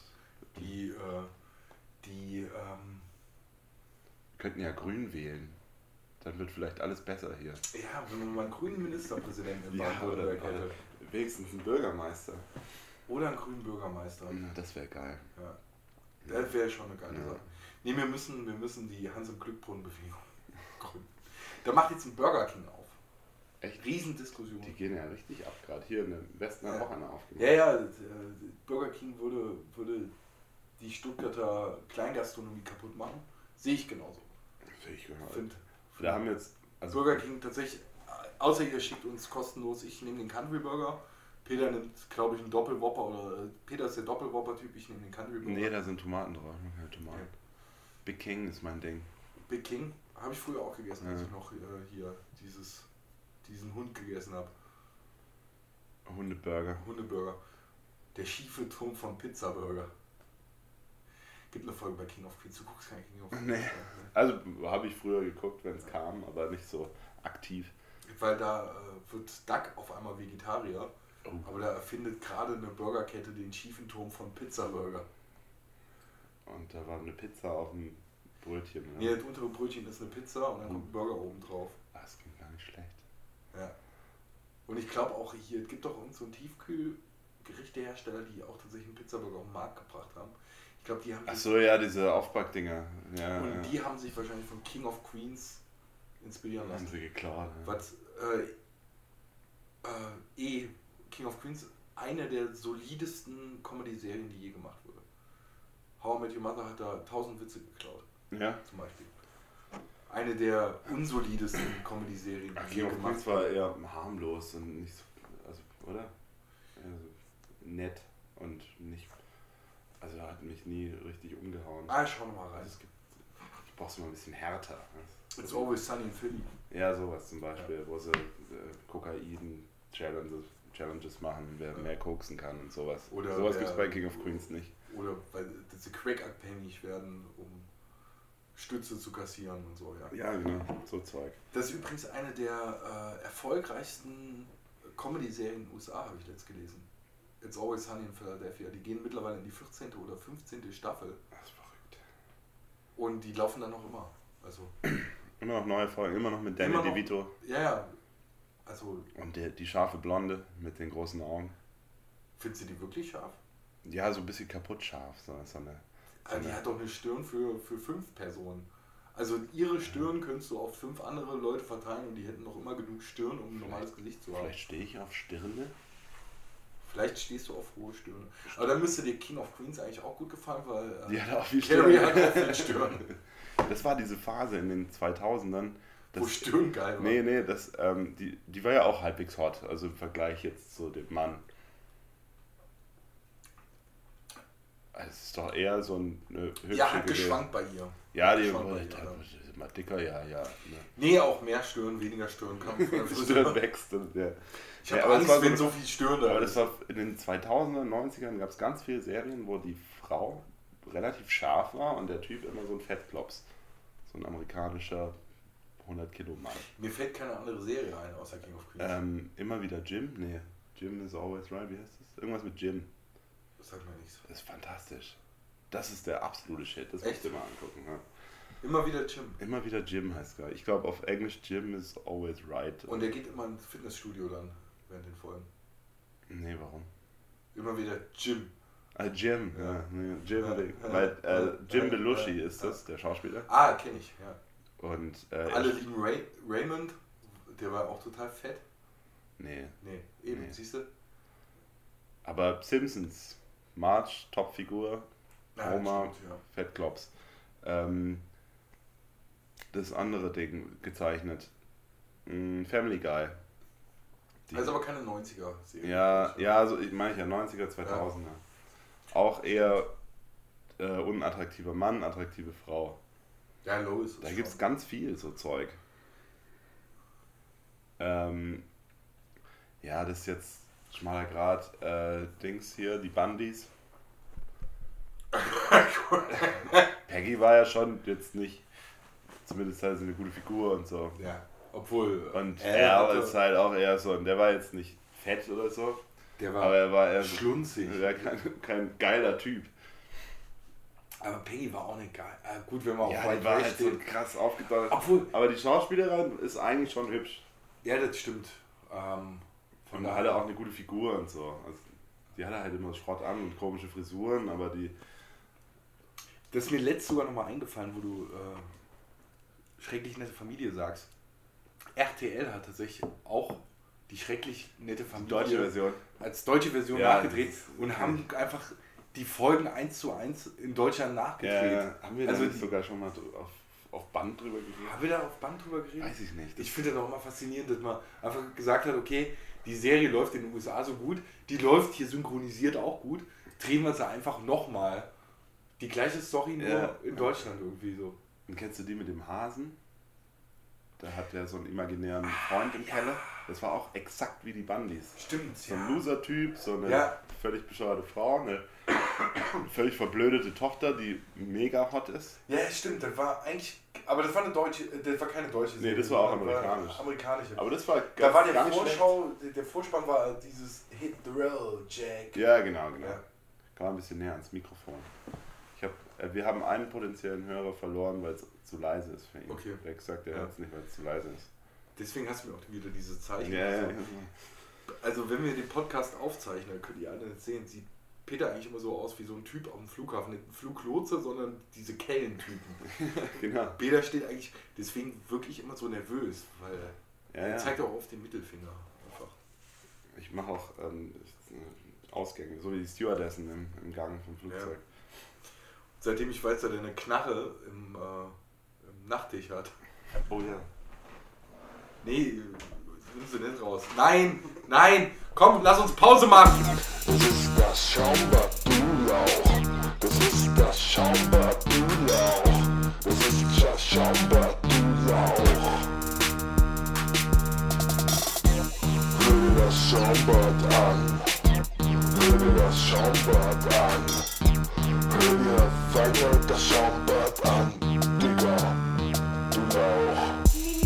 Wir könnten ja Grün wählen. Dann wird vielleicht alles besser hier. Ja, wenn man mal einen grünen Ministerpräsidenten in Ja, Baden-Württemberg hätte. Wenigstens einen Bürgermeister. Oder einen grünen Bürgermeister. Na, das wäre geil. Ja. Das wäre schon eine geile Sache. Nee, wir müssen die Hans- und Glückbrunnen-Bewegung gründen. Da macht jetzt ein Burger King auf. Echt? Riesendiskussion. Die gehen ja richtig ab, gerade hier in der Westen hat auch einer aufgemacht. Ja, Burger King würde die Stuttgarter Kleingastronomie kaputt machen. Sehe ich genauso. Sehe ich gehört. Wir haben jetzt Burger King tatsächlich, außer ihr schickt uns kostenlos, ich nehme den Country Burger. Peter nimmt, glaube ich, einen Doppelwhopper oder Peter ist der Doppelwhopper-Typ, ich nehme den Country Burger. Nee, da sind Tomaten drauf, keine Tomaten. Ja. Big King ist mein Ding. Big King habe ich früher auch gegessen, als ich noch hier diesen Hund gegessen habe. Hundeburger. Der schiefe Turm von Pizza Burger. Gibt eine Folge bei King of Queens, du guckst kein King of Queens. Nee. Also habe ich früher geguckt, wenn es kam, aber nicht so aktiv. Weil da wird Duck auf einmal Vegetarier, aber da erfindet gerade eine Burgerkette den schiefen Turm von Pizza Burger. Und da war eine Pizza auf dem Brötchen. Ne? Nee, das untere Brötchen ist eine Pizza und dann kommt ein Burger oben drauf. Das klingt gar nicht schlecht. Ja. Und ich glaube auch hier, es gibt doch irgend so einen Tiefkühlgerichtehersteller, die auch tatsächlich einen Pizzaburger auf den Markt gebracht haben. Ich glaube, die haben. Ach so, ja, diese Aufbackdinger. Ja, und die haben sich wahrscheinlich von King of Queens inspirieren lassen. Haben sie geklaut. Ja. Was King of Queens eine der solidesten Comedy-Serien, die je gemacht wurde. How I Met Your Mother hat da 1000 Witze geklaut. Ja. Zum Beispiel. Eine der unsolidesten Comedy-Serien, die je gemacht wurde. Das war eher harmlos und nicht so, also, oder? Also, nett und nicht, also hat mich nie richtig umgehauen. Schau mal rein. Ich brauch's mal ein bisschen härter. It's Always Sunny in Philly. Ja, sowas zum Beispiel, wo sie Kokain-Challenges machen, wer mehr koksen kann und sowas. Oder sowas gibt's bei King of Queens nicht. Oder weil sie crack-abhängig werden, um Stütze zu kassieren und so, ja. Ja, genau, so Zeug. Das ist übrigens eine der erfolgreichsten Comedy-Serien in den USA, habe ich letzt gelesen. It's Always Sunny in Philadelphia. Die gehen mittlerweile in die 14. oder 15. Staffel. Das ist verrückt. Und die laufen dann noch immer. Also immer noch neue Folgen, immer noch mit Danny DeVito. Ja. Also, und die scharfe Blonde mit den großen Augen. Findest du die wirklich scharf? Ja, so ein bisschen kaputt scharf. So die hat doch eine Stirn für 5 Personen. Also ihre Stirn könntest du auf 5 andere Leute verteilen und die hätten noch immer genug Stirn, um ein normales Gesicht zu haben. Vielleicht stehe ich auf Stirne. Vielleicht stehst du auf hohe Stirne. Aber dann müsste dir King of Queens eigentlich auch gut gefallen, weil die hat auch viel Carrie hat auch viel Stirn. Das war diese Phase in den 2000ern. Wo Stirn geil war. Nee, die war ja auch halbwegs hot, also im Vergleich jetzt zu dem Mann. Also es ist doch eher so eine hübsche. Ja, hat geschwankt bei ihr. Ja, die war immer dicker, ja. Ne. Nee, auch mehr Stirn, weniger Stirn kam von der Stirn wächst. Ja. Ich habe Angst, wenn so viel Stirn da ist. Aber das war in den 2000er, 90ern gab es ganz viele Serien, wo die Frau relativ scharf war und der Typ immer so ein Fettklops. So ein amerikanischer 100 Kilo Mann. Mir fällt keine andere Serie ein, außer King of Queens. Immer wieder Jim? Nee, Jim is always right, wie heißt das? Irgendwas mit Jim. Das sagt mir nichts. Das ist fantastisch. Das ist der absolute Shit, das Echt? musst du mal angucken. Ja. Immer wieder Jim. Immer wieder Jim heißt es. Ich glaube auf Englisch Jim is always right. Und er geht immer ins Fitnessstudio dann, während den Folgen. Nee, warum? Immer wieder Jim. Jim, Ja. ja. Nee, Jim, Ja. weil Jim Belushi ist das, der Schauspieler. Ah, kenne ich, ja. Und Alle lieben Raymond, der war auch total fett. Nee. Nee, eben, Nee. siehst du? Aber Simpsons, Marge, Topfigur, Ja, Homer, stimmt, ja. Fettklops. Das andere Ding gezeichnet. Family Guy. Die- Also aber keine 90er-Serie. ja, also ich meine ja 90er, 2000er. Auch eher unattraktiver Mann, attraktive Frau. Ja, Lois. Da gibt es ganz viel so Zeug. Ja, das ist jetzt schmaler Grad. Dings hier, die Bundys. Peggy war ja schon jetzt nicht, zumindest hat sie eine gute Figur und so. Ja, obwohl. Und er ist halt auch eher so, und der war jetzt nicht fett oder so, der aber war er war eher schlunzig. kein geiler Typ. Aber Peggy war auch nicht geil. Gut, wenn man Ja, auch die weit war weg halt so steht. krass aufgebaut. Obwohl, Aber die Schauspielerin ist eigentlich schon hübsch. ja, das stimmt. Und hatte auch eine gute Figur und so. Also, die hatte halt immer Schrott an und komische Frisuren, aber die... Das ist mir letzt sogar nochmal eingefallen, wo du schrecklich nette Familie sagst. RTL hat tatsächlich auch die schrecklich nette Familie Deutsche Version. als deutsche Version Ja, nachgedreht das ist und okay. haben einfach die Folgen 1:1 in Deutschland nachgedreht. Ja, haben wir also da sogar schon mal auf Band drüber gegeben? haben wir da auf Band drüber geredet? Weiß ich nicht. Ich finde das auch immer faszinierend, dass man einfach gesagt hat, okay, die Serie läuft in den USA so gut, die läuft hier synchronisiert auch gut, drehen wir sie einfach nochmal. Die gleiche Story nur Ja. in Deutschland irgendwie so. Und kennst du die mit dem Hasen? Da hat der so einen imaginären Freund im Keller. Das war auch exakt wie die Bundys. Stimmt, So ein Loser-Typ, so eine Ja. völlig bescheuerte Frau, eine völlig verblödete Tochter, die mega hot ist. Ja, stimmt, das war eigentlich, aber das war eine deutsche, das war keine deutsche Nee, das war auch sondern amerikanisch. Amerikanische. Aber das war Da war der gar nicht Vorschau, der Vorspann war dieses Hit the Road, Jack. schlecht. Ja, genau. Ja. Kam ein bisschen näher ans Mikrofon. Wir haben einen potenziellen Hörer verloren, weil es zu leise ist für ihn. Okay. Der hat gesagt, er Ja. hört es nicht, weil es zu leise ist. Deswegen hast du mir auch wieder diese Zeichen. Ja. Also wenn wir den Podcast aufzeichnen, könnt ihr alle nicht sehen, sieht Peter eigentlich immer so aus wie so ein Typ auf dem Flughafen. Nicht ein Fluglotse, sondern diese Kellentypen. Genau. Peter steht eigentlich deswegen wirklich immer so nervös, weil er Ja. zeigt auch auf den Mittelfinger einfach. Ich mache auch Ausgänge, so wie die Stewardessen im Gang vom Flugzeug. Seitdem ich weiß, dass er eine Knarre im Nachttisch hat. Oh ja. Nee, nimm sie nicht raus. Nein, nein, komm, lass uns Pause machen. Das ist das Schaumbad, du Lauch. Das ist das Schaumbad, du Lauch. Das ist das Schaumbad, du Lauch. Hör dir das Schaumbad an. Hör dir das Schaumbad an. Hör dir weiter das Schaumbad an. Digga, du Lauch.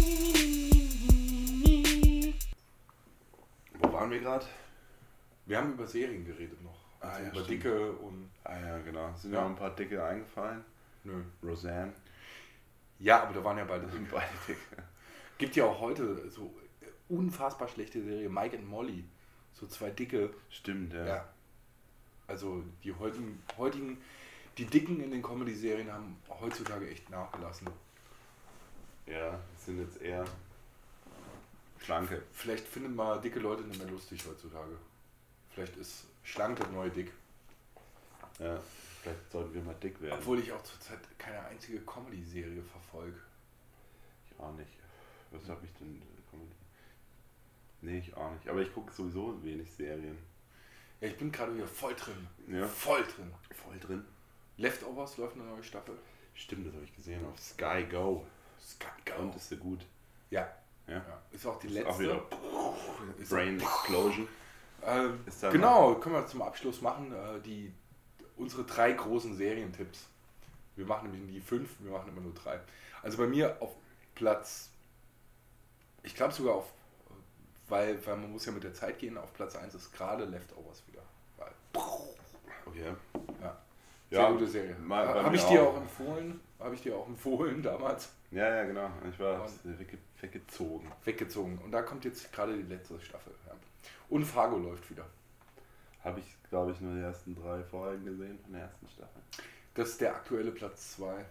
Wo waren wir gerade? Wir haben über Serien geredet noch. Also Ah, ja, über stimmt. Dicke und. Ah ja, genau. Sind Ja. ja auch ein paar Dicke eingefallen. Nö. Roseanne. Ja, aber da waren ja beide. Sind beide dicke. Gibt ja auch heute so unfassbar schlechte Serie, Mike and Molly. So zwei Dicke. Stimmt, ja. Ja. Also die heutigen die Dicken in den Comedy-Serien haben heutzutage echt nachgelassen. Ja, sind jetzt eher schlanke. Vielleicht finden mal dicke Leute nicht mehr lustig heutzutage. Vielleicht ist schlank das neue Dick. Ja, vielleicht sollten wir mal dick werden. Obwohl ich auch zurzeit keine einzige Comedy-Serie verfolge. Ich auch nicht. Was habe ich denn? Comedy? Nee, ich auch nicht. Aber ich gucke sowieso wenig Serien. Ja, ich bin gerade wieder voll drin. Ja. Voll drin. Voll drin. Leftovers läuft eine neue Staffel. Stimmt, das habe ich gesehen auf Sky Go. Sky Go. Und ist sie gut. Ja. Ja. Ja. Ist auch die Ist letzte. auch wieder Ist Brain Explosion. Ist da genau, können wir zum Abschluss machen. Die unsere 3 großen Serientipps. Wir machen nämlich nie 5, wir machen immer nur 3. Also bei mir auf Platz, ich glaube sogar auf, weil man muss ja mit der Zeit gehen, auf Platz 1 ist gerade Leftovers wieder. Weil, Okay. ja, sehr gute Serie. Habe ich dir auch empfohlen damals. Ja, genau. Ich war weggezogen. Weggezogen. Und da kommt jetzt gerade die letzte Staffel. Ja. Und Fargo läuft wieder. Habe ich, glaube ich, nur die ersten 3 Folgen gesehen von der ersten Staffel. Das ist der aktuelle Platz 2. Okay.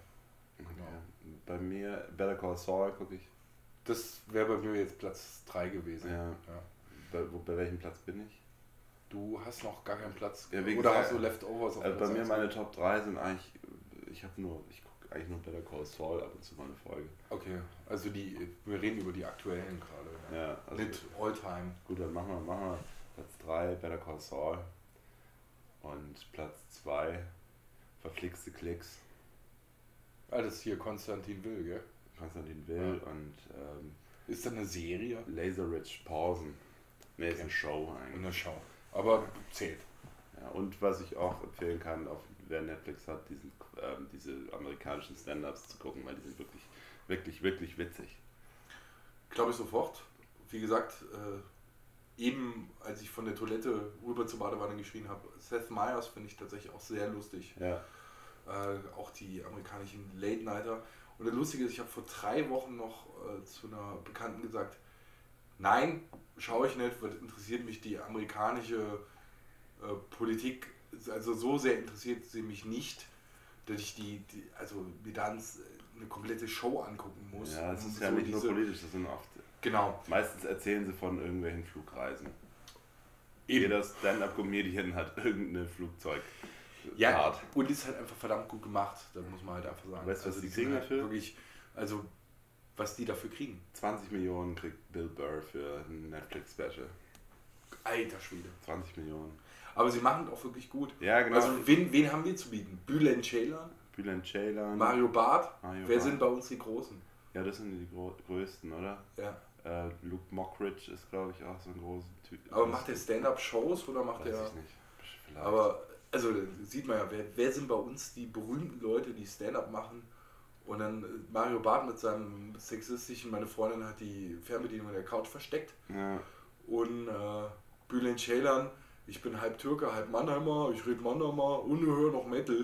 Bei mir, Better Call Saul gucke ich. Das wäre bei mir jetzt Platz 3 gewesen. Ja. Bei welchem Platz bin ich? Du hast noch gar keinen Platz. Ja, Oder gesagt, hast du Leftovers auf also Platz bei mir 1? meine Top 3 sind eigentlich, ich gucke eigentlich nur Better Call Saul ab und zu mal eine Folge. Okay, also wir reden über die aktuellen gerade. Ja, also Mit Alltime. gut, dann machen wir Platz 3 Better Call Saul und Platz 2 Verflixte Klicks. Ah, das ist hier Konstantin Will, gell? Konstantin Will und Ist das eine Serie? Laser Rich Pausen. Ne, ist eine Show eigentlich. Eine Show. Aber zählt. Ja, und was ich auch empfehlen kann, wer Netflix hat, diese amerikanischen Stand-Ups zu gucken, weil die sind wirklich, wirklich, wirklich witzig. Glaube ich sofort. Wie gesagt, eben als ich von der Toilette rüber zur Badewanne geschrien habe, Seth Meyers finde ich tatsächlich auch sehr lustig. Ja. Auch die amerikanischen Late-Nighter. Und das Lustige ist, ich habe vor 3 Wochen noch zu einer Bekannten gesagt, nein, schaue ich nicht, weil interessiert mich die amerikanische Politik, also so sehr interessiert sie mich nicht, dass ich also mir dann eine komplette Show angucken muss. Ja, es ist so ja nicht nur politisch, das sind oft. Genau. Meistens erzählen sie von irgendwelchen Flugreisen. Eben. Jeder Stand-Up-Comedian hat irgendeine Flugzeug. Ja, Art. und ist halt einfach verdammt gut gemacht, da muss man halt einfach sagen. Weißt du, was also die sind kriegen halt dafür? wirklich, also was die dafür kriegen. 20 Millionen kriegt Bill Burr für ein Netflix-Special. Alter Schwede. 20 Millionen. Aber sie machen es auch wirklich gut. Ja, genau. Also wen haben wir zu bieten? Bülent Ceylan, Bülent Ceylan, Mario Barth. Wer Barth. sind bei uns die Großen? Ja, das sind die größten, oder? Ja. Luke Mockridge ist, glaube ich, auch so ein großer Typ. Aber macht der Stand-Up-Shows oder macht Weiß der... ich nicht. Vielleicht. Aber, also sieht man ja, wer sind bei uns die berühmten Leute, die Stand-Up machen? Und dann Mario Barth mit seinem sexistischen, meine Freundin hat die Fernbedienung in der Couch versteckt. Ja. Und Bülent Ceylan, ich bin halb Türke, halb Mannheimer, ich rede Mannheimer und höre noch Metal.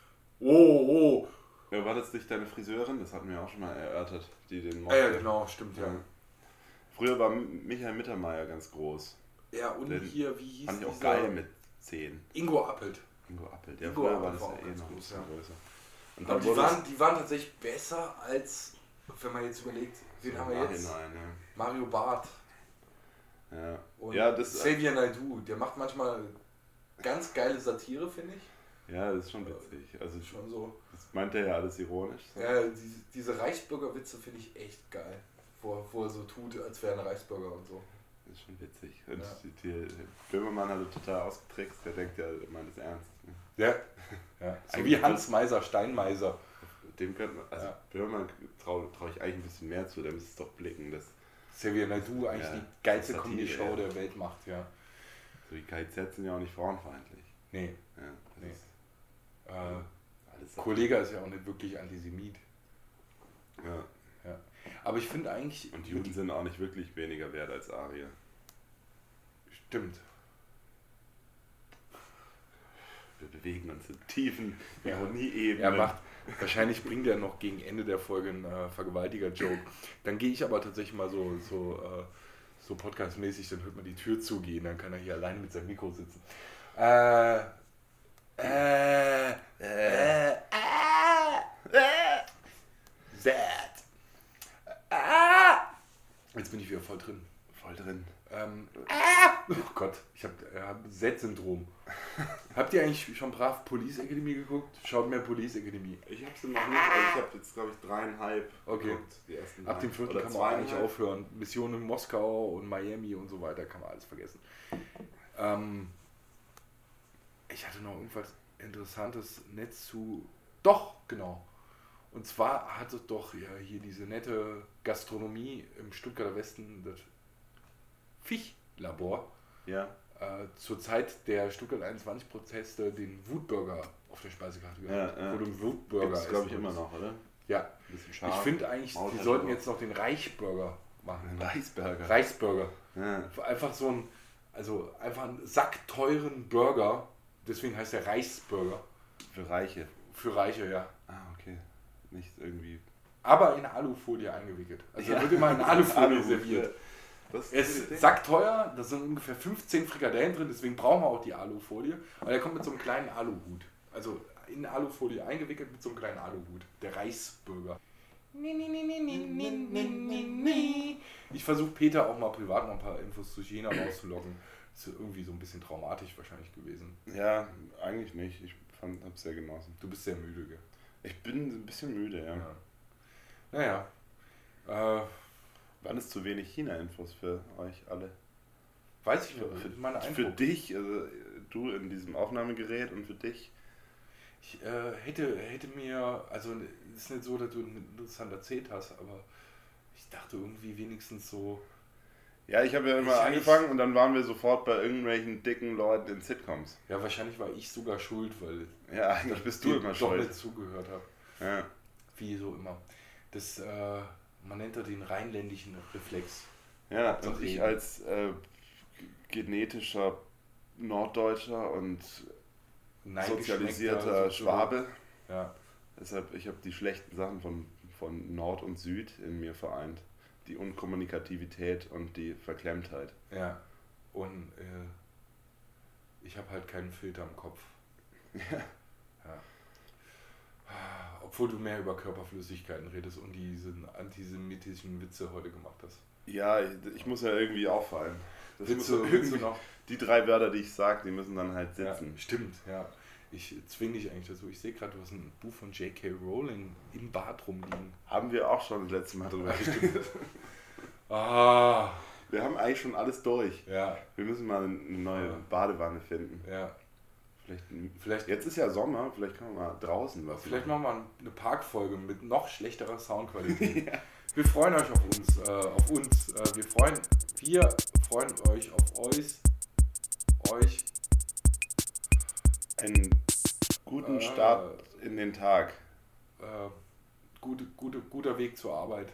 Oh. Ja, war das nicht deine Friseurin? Das hatten wir auch schon mal erörtert, die den Ah, ja, genau, stimmt, ja. Früher war Michael Mittermeier ganz groß. Ja, und Den hier, wie hieß fand ich auch dieser? geil mit 10. Ingo Appelt. Ingo Appelt. Ja, Ingo früher war Appelt das war ja auch eh ganz noch ein groß, bisschen ja. größer. Und Aber dann wurde die waren tatsächlich besser als, wenn man jetzt überlegt, wen haben wir jetzt? Nachhinein, Mario Barth. ja. Und Ja, das, Xavier Naidoo, der macht manchmal ganz geile Satire, finde ich. ja, das ist schon witzig. Also Schon so. das meint er ja alles ironisch. So. Ja, diese Reichsbürger-Witze finde ich echt geil. Wo er so tut, als wäre ein Reichsbürger und so. Das ist schon witzig. Und Ja. Böhmermann hat total ausgetrickst, der denkt ja, er meint es ernst. Ne? Ja. So wie Hans Meiser, Steinmeiser. Dem könnte man, also Ja. Böhmermann trau ich eigentlich ein bisschen mehr zu, der müsste es doch blicken, dass Xavier Naidoo eigentlich Ja, die geilste Satire, Comedy-Show ja. der Welt macht, ja. so die KIZ sind ja auch nicht frauenfeindlich. Nee. Ja, das Nee. ist alles Kollega ist ja auch nicht wirklich Antisemit. Ja. Ja. Aber ich finde eigentlich... Und Juden sind auch nicht wirklich weniger wert als Arier. Stimmt. Wir bewegen uns in tiefen Ironie-Ebenen. Wahrscheinlich bringt er noch gegen Ende der Folge einen Vergewaltiger-Joke. Dann gehe ich aber tatsächlich mal so podcastmäßig, dann hört man die Tür zugehen, dann kann er hier alleine mit seinem Mikro sitzen. Jetzt bin ich wieder voll drin. Voll drin. Oh Gott, ich habe Z-Syndrom. Habt ihr eigentlich schon brav Police Academy geguckt? Schaut mehr Police Academy. Ich habe sie noch nicht, also ich habe jetzt glaube ich 3,5 Okay. geguckt. Die ersten Ab dem 3. 4. Oder kann man eigentlich 2,5. aufhören. Mission in Moskau und Miami und so weiter kann man alles vergessen. Ich hatte noch irgendwas Interessantes Netz zu... Doch, genau. Und zwar hatte doch ja hier diese nette Gastronomie im Stuttgarter Westen, das Fischlabor, Ja. zur Zeit der Stuttgart 21 Proteste den Wutburger auf der Speisekarte gehabt. Wo du einen Wutburger das glaube ich immer noch, oder? Ja. Ein bisschen scharf. Ich finde eigentlich, die sollten jetzt noch den Reichsburger machen. Ein Reisburger. Reichsburger. Ja. Einfach einfach einen sackteuren Burger. Deswegen heißt der Reichsburger. Für Reiche. Für Reiche, ja. Ah, okay. Nicht irgendwie... Aber in Alufolie eingewickelt. Also er wird immer in Alufolie serviert. Er ist sackteuer, da sind ungefähr 15 Frikadellen drin, deswegen brauchen wir auch die Alufolie. Aber er kommt mit so einem kleinen Aluhut. Also in Alufolie eingewickelt mit so einem kleinen Aluhut. Der Reichsburger. Ich versuche Peter auch mal privat noch ein paar Infos zu China rauszulocken. Das ist irgendwie so ein bisschen traumatisch wahrscheinlich gewesen. Ja, eigentlich nicht. Ich hab's sehr genossen. Du bist sehr müde, gell? Ich bin ein bisschen müde, ja. Naja. Wann ist zu wenig China-Infos für euch alle? Weiß ich nicht. Meine für dich, also du in diesem Aufnahmegerät und für dich? Ich hätte mir, also es ist nicht so, dass du interessant erzählt hast, aber ich dachte irgendwie wenigstens so... Ja, ich habe ja immer angefangen und dann waren wir sofort bei irgendwelchen dicken Leuten in Sitcoms. Ja, wahrscheinlich war ich sogar schuld, weil ja, eigentlich bist du immer schuld. Doch nicht zugehört habe. Ja. Wie so immer. Das, man nennt das den rheinländischen Reflex. Ja, und ich als genetischer Norddeutscher und sozialisierter Schwabe. Ja. Deshalb, ich habe die schlechten Sachen von Nord und Süd in mir vereint. Die Unkommunikativität und die Verklemmtheit. Ja, und ich habe halt keinen Filter im Kopf. Ja. Obwohl du mehr über Körperflüssigkeiten redest und diesen antisemitischen Witze heute gemacht hast. Ja, ich muss ja irgendwie auffallen. Witze noch. Die 3 Wörter, die ich sage, die müssen dann halt sitzen. Ja, stimmt, ja. Ich zwinge dich eigentlich dazu. Ich sehe gerade, du hast ein Buch von J.K. Rowling im Bad rumliegen. Haben wir auch schon das letzte Mal drüber gesprochen. Wir haben eigentlich schon alles durch. Ja. Wir müssen mal eine neue Badewanne finden. Ja. Vielleicht. Jetzt ist ja Sommer, vielleicht können wir mal draußen was Vielleicht machen wir eine Parkfolge mit noch schlechterer Soundqualität. Ja. Wir freuen euch auf uns. Wir freuen euch auf euch. Einen guten Start in den Tag. Guter Weg zur Arbeit.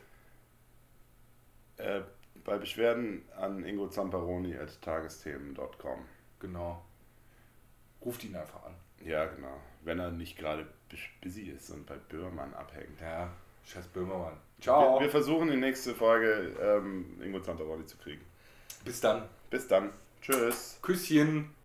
Bei Beschwerden an ingozamperoni@tagesthemen.com. Genau. Ruft ihn einfach an. Ja, genau. Wenn er nicht gerade busy ist und bei Böhmermann abhängt. Ja, scheiß Böhmermann. Ciao. Wir versuchen die nächste Folge Ingo Zamperoni zu kriegen. Bis dann. Bis dann. Tschüss. Küsschen.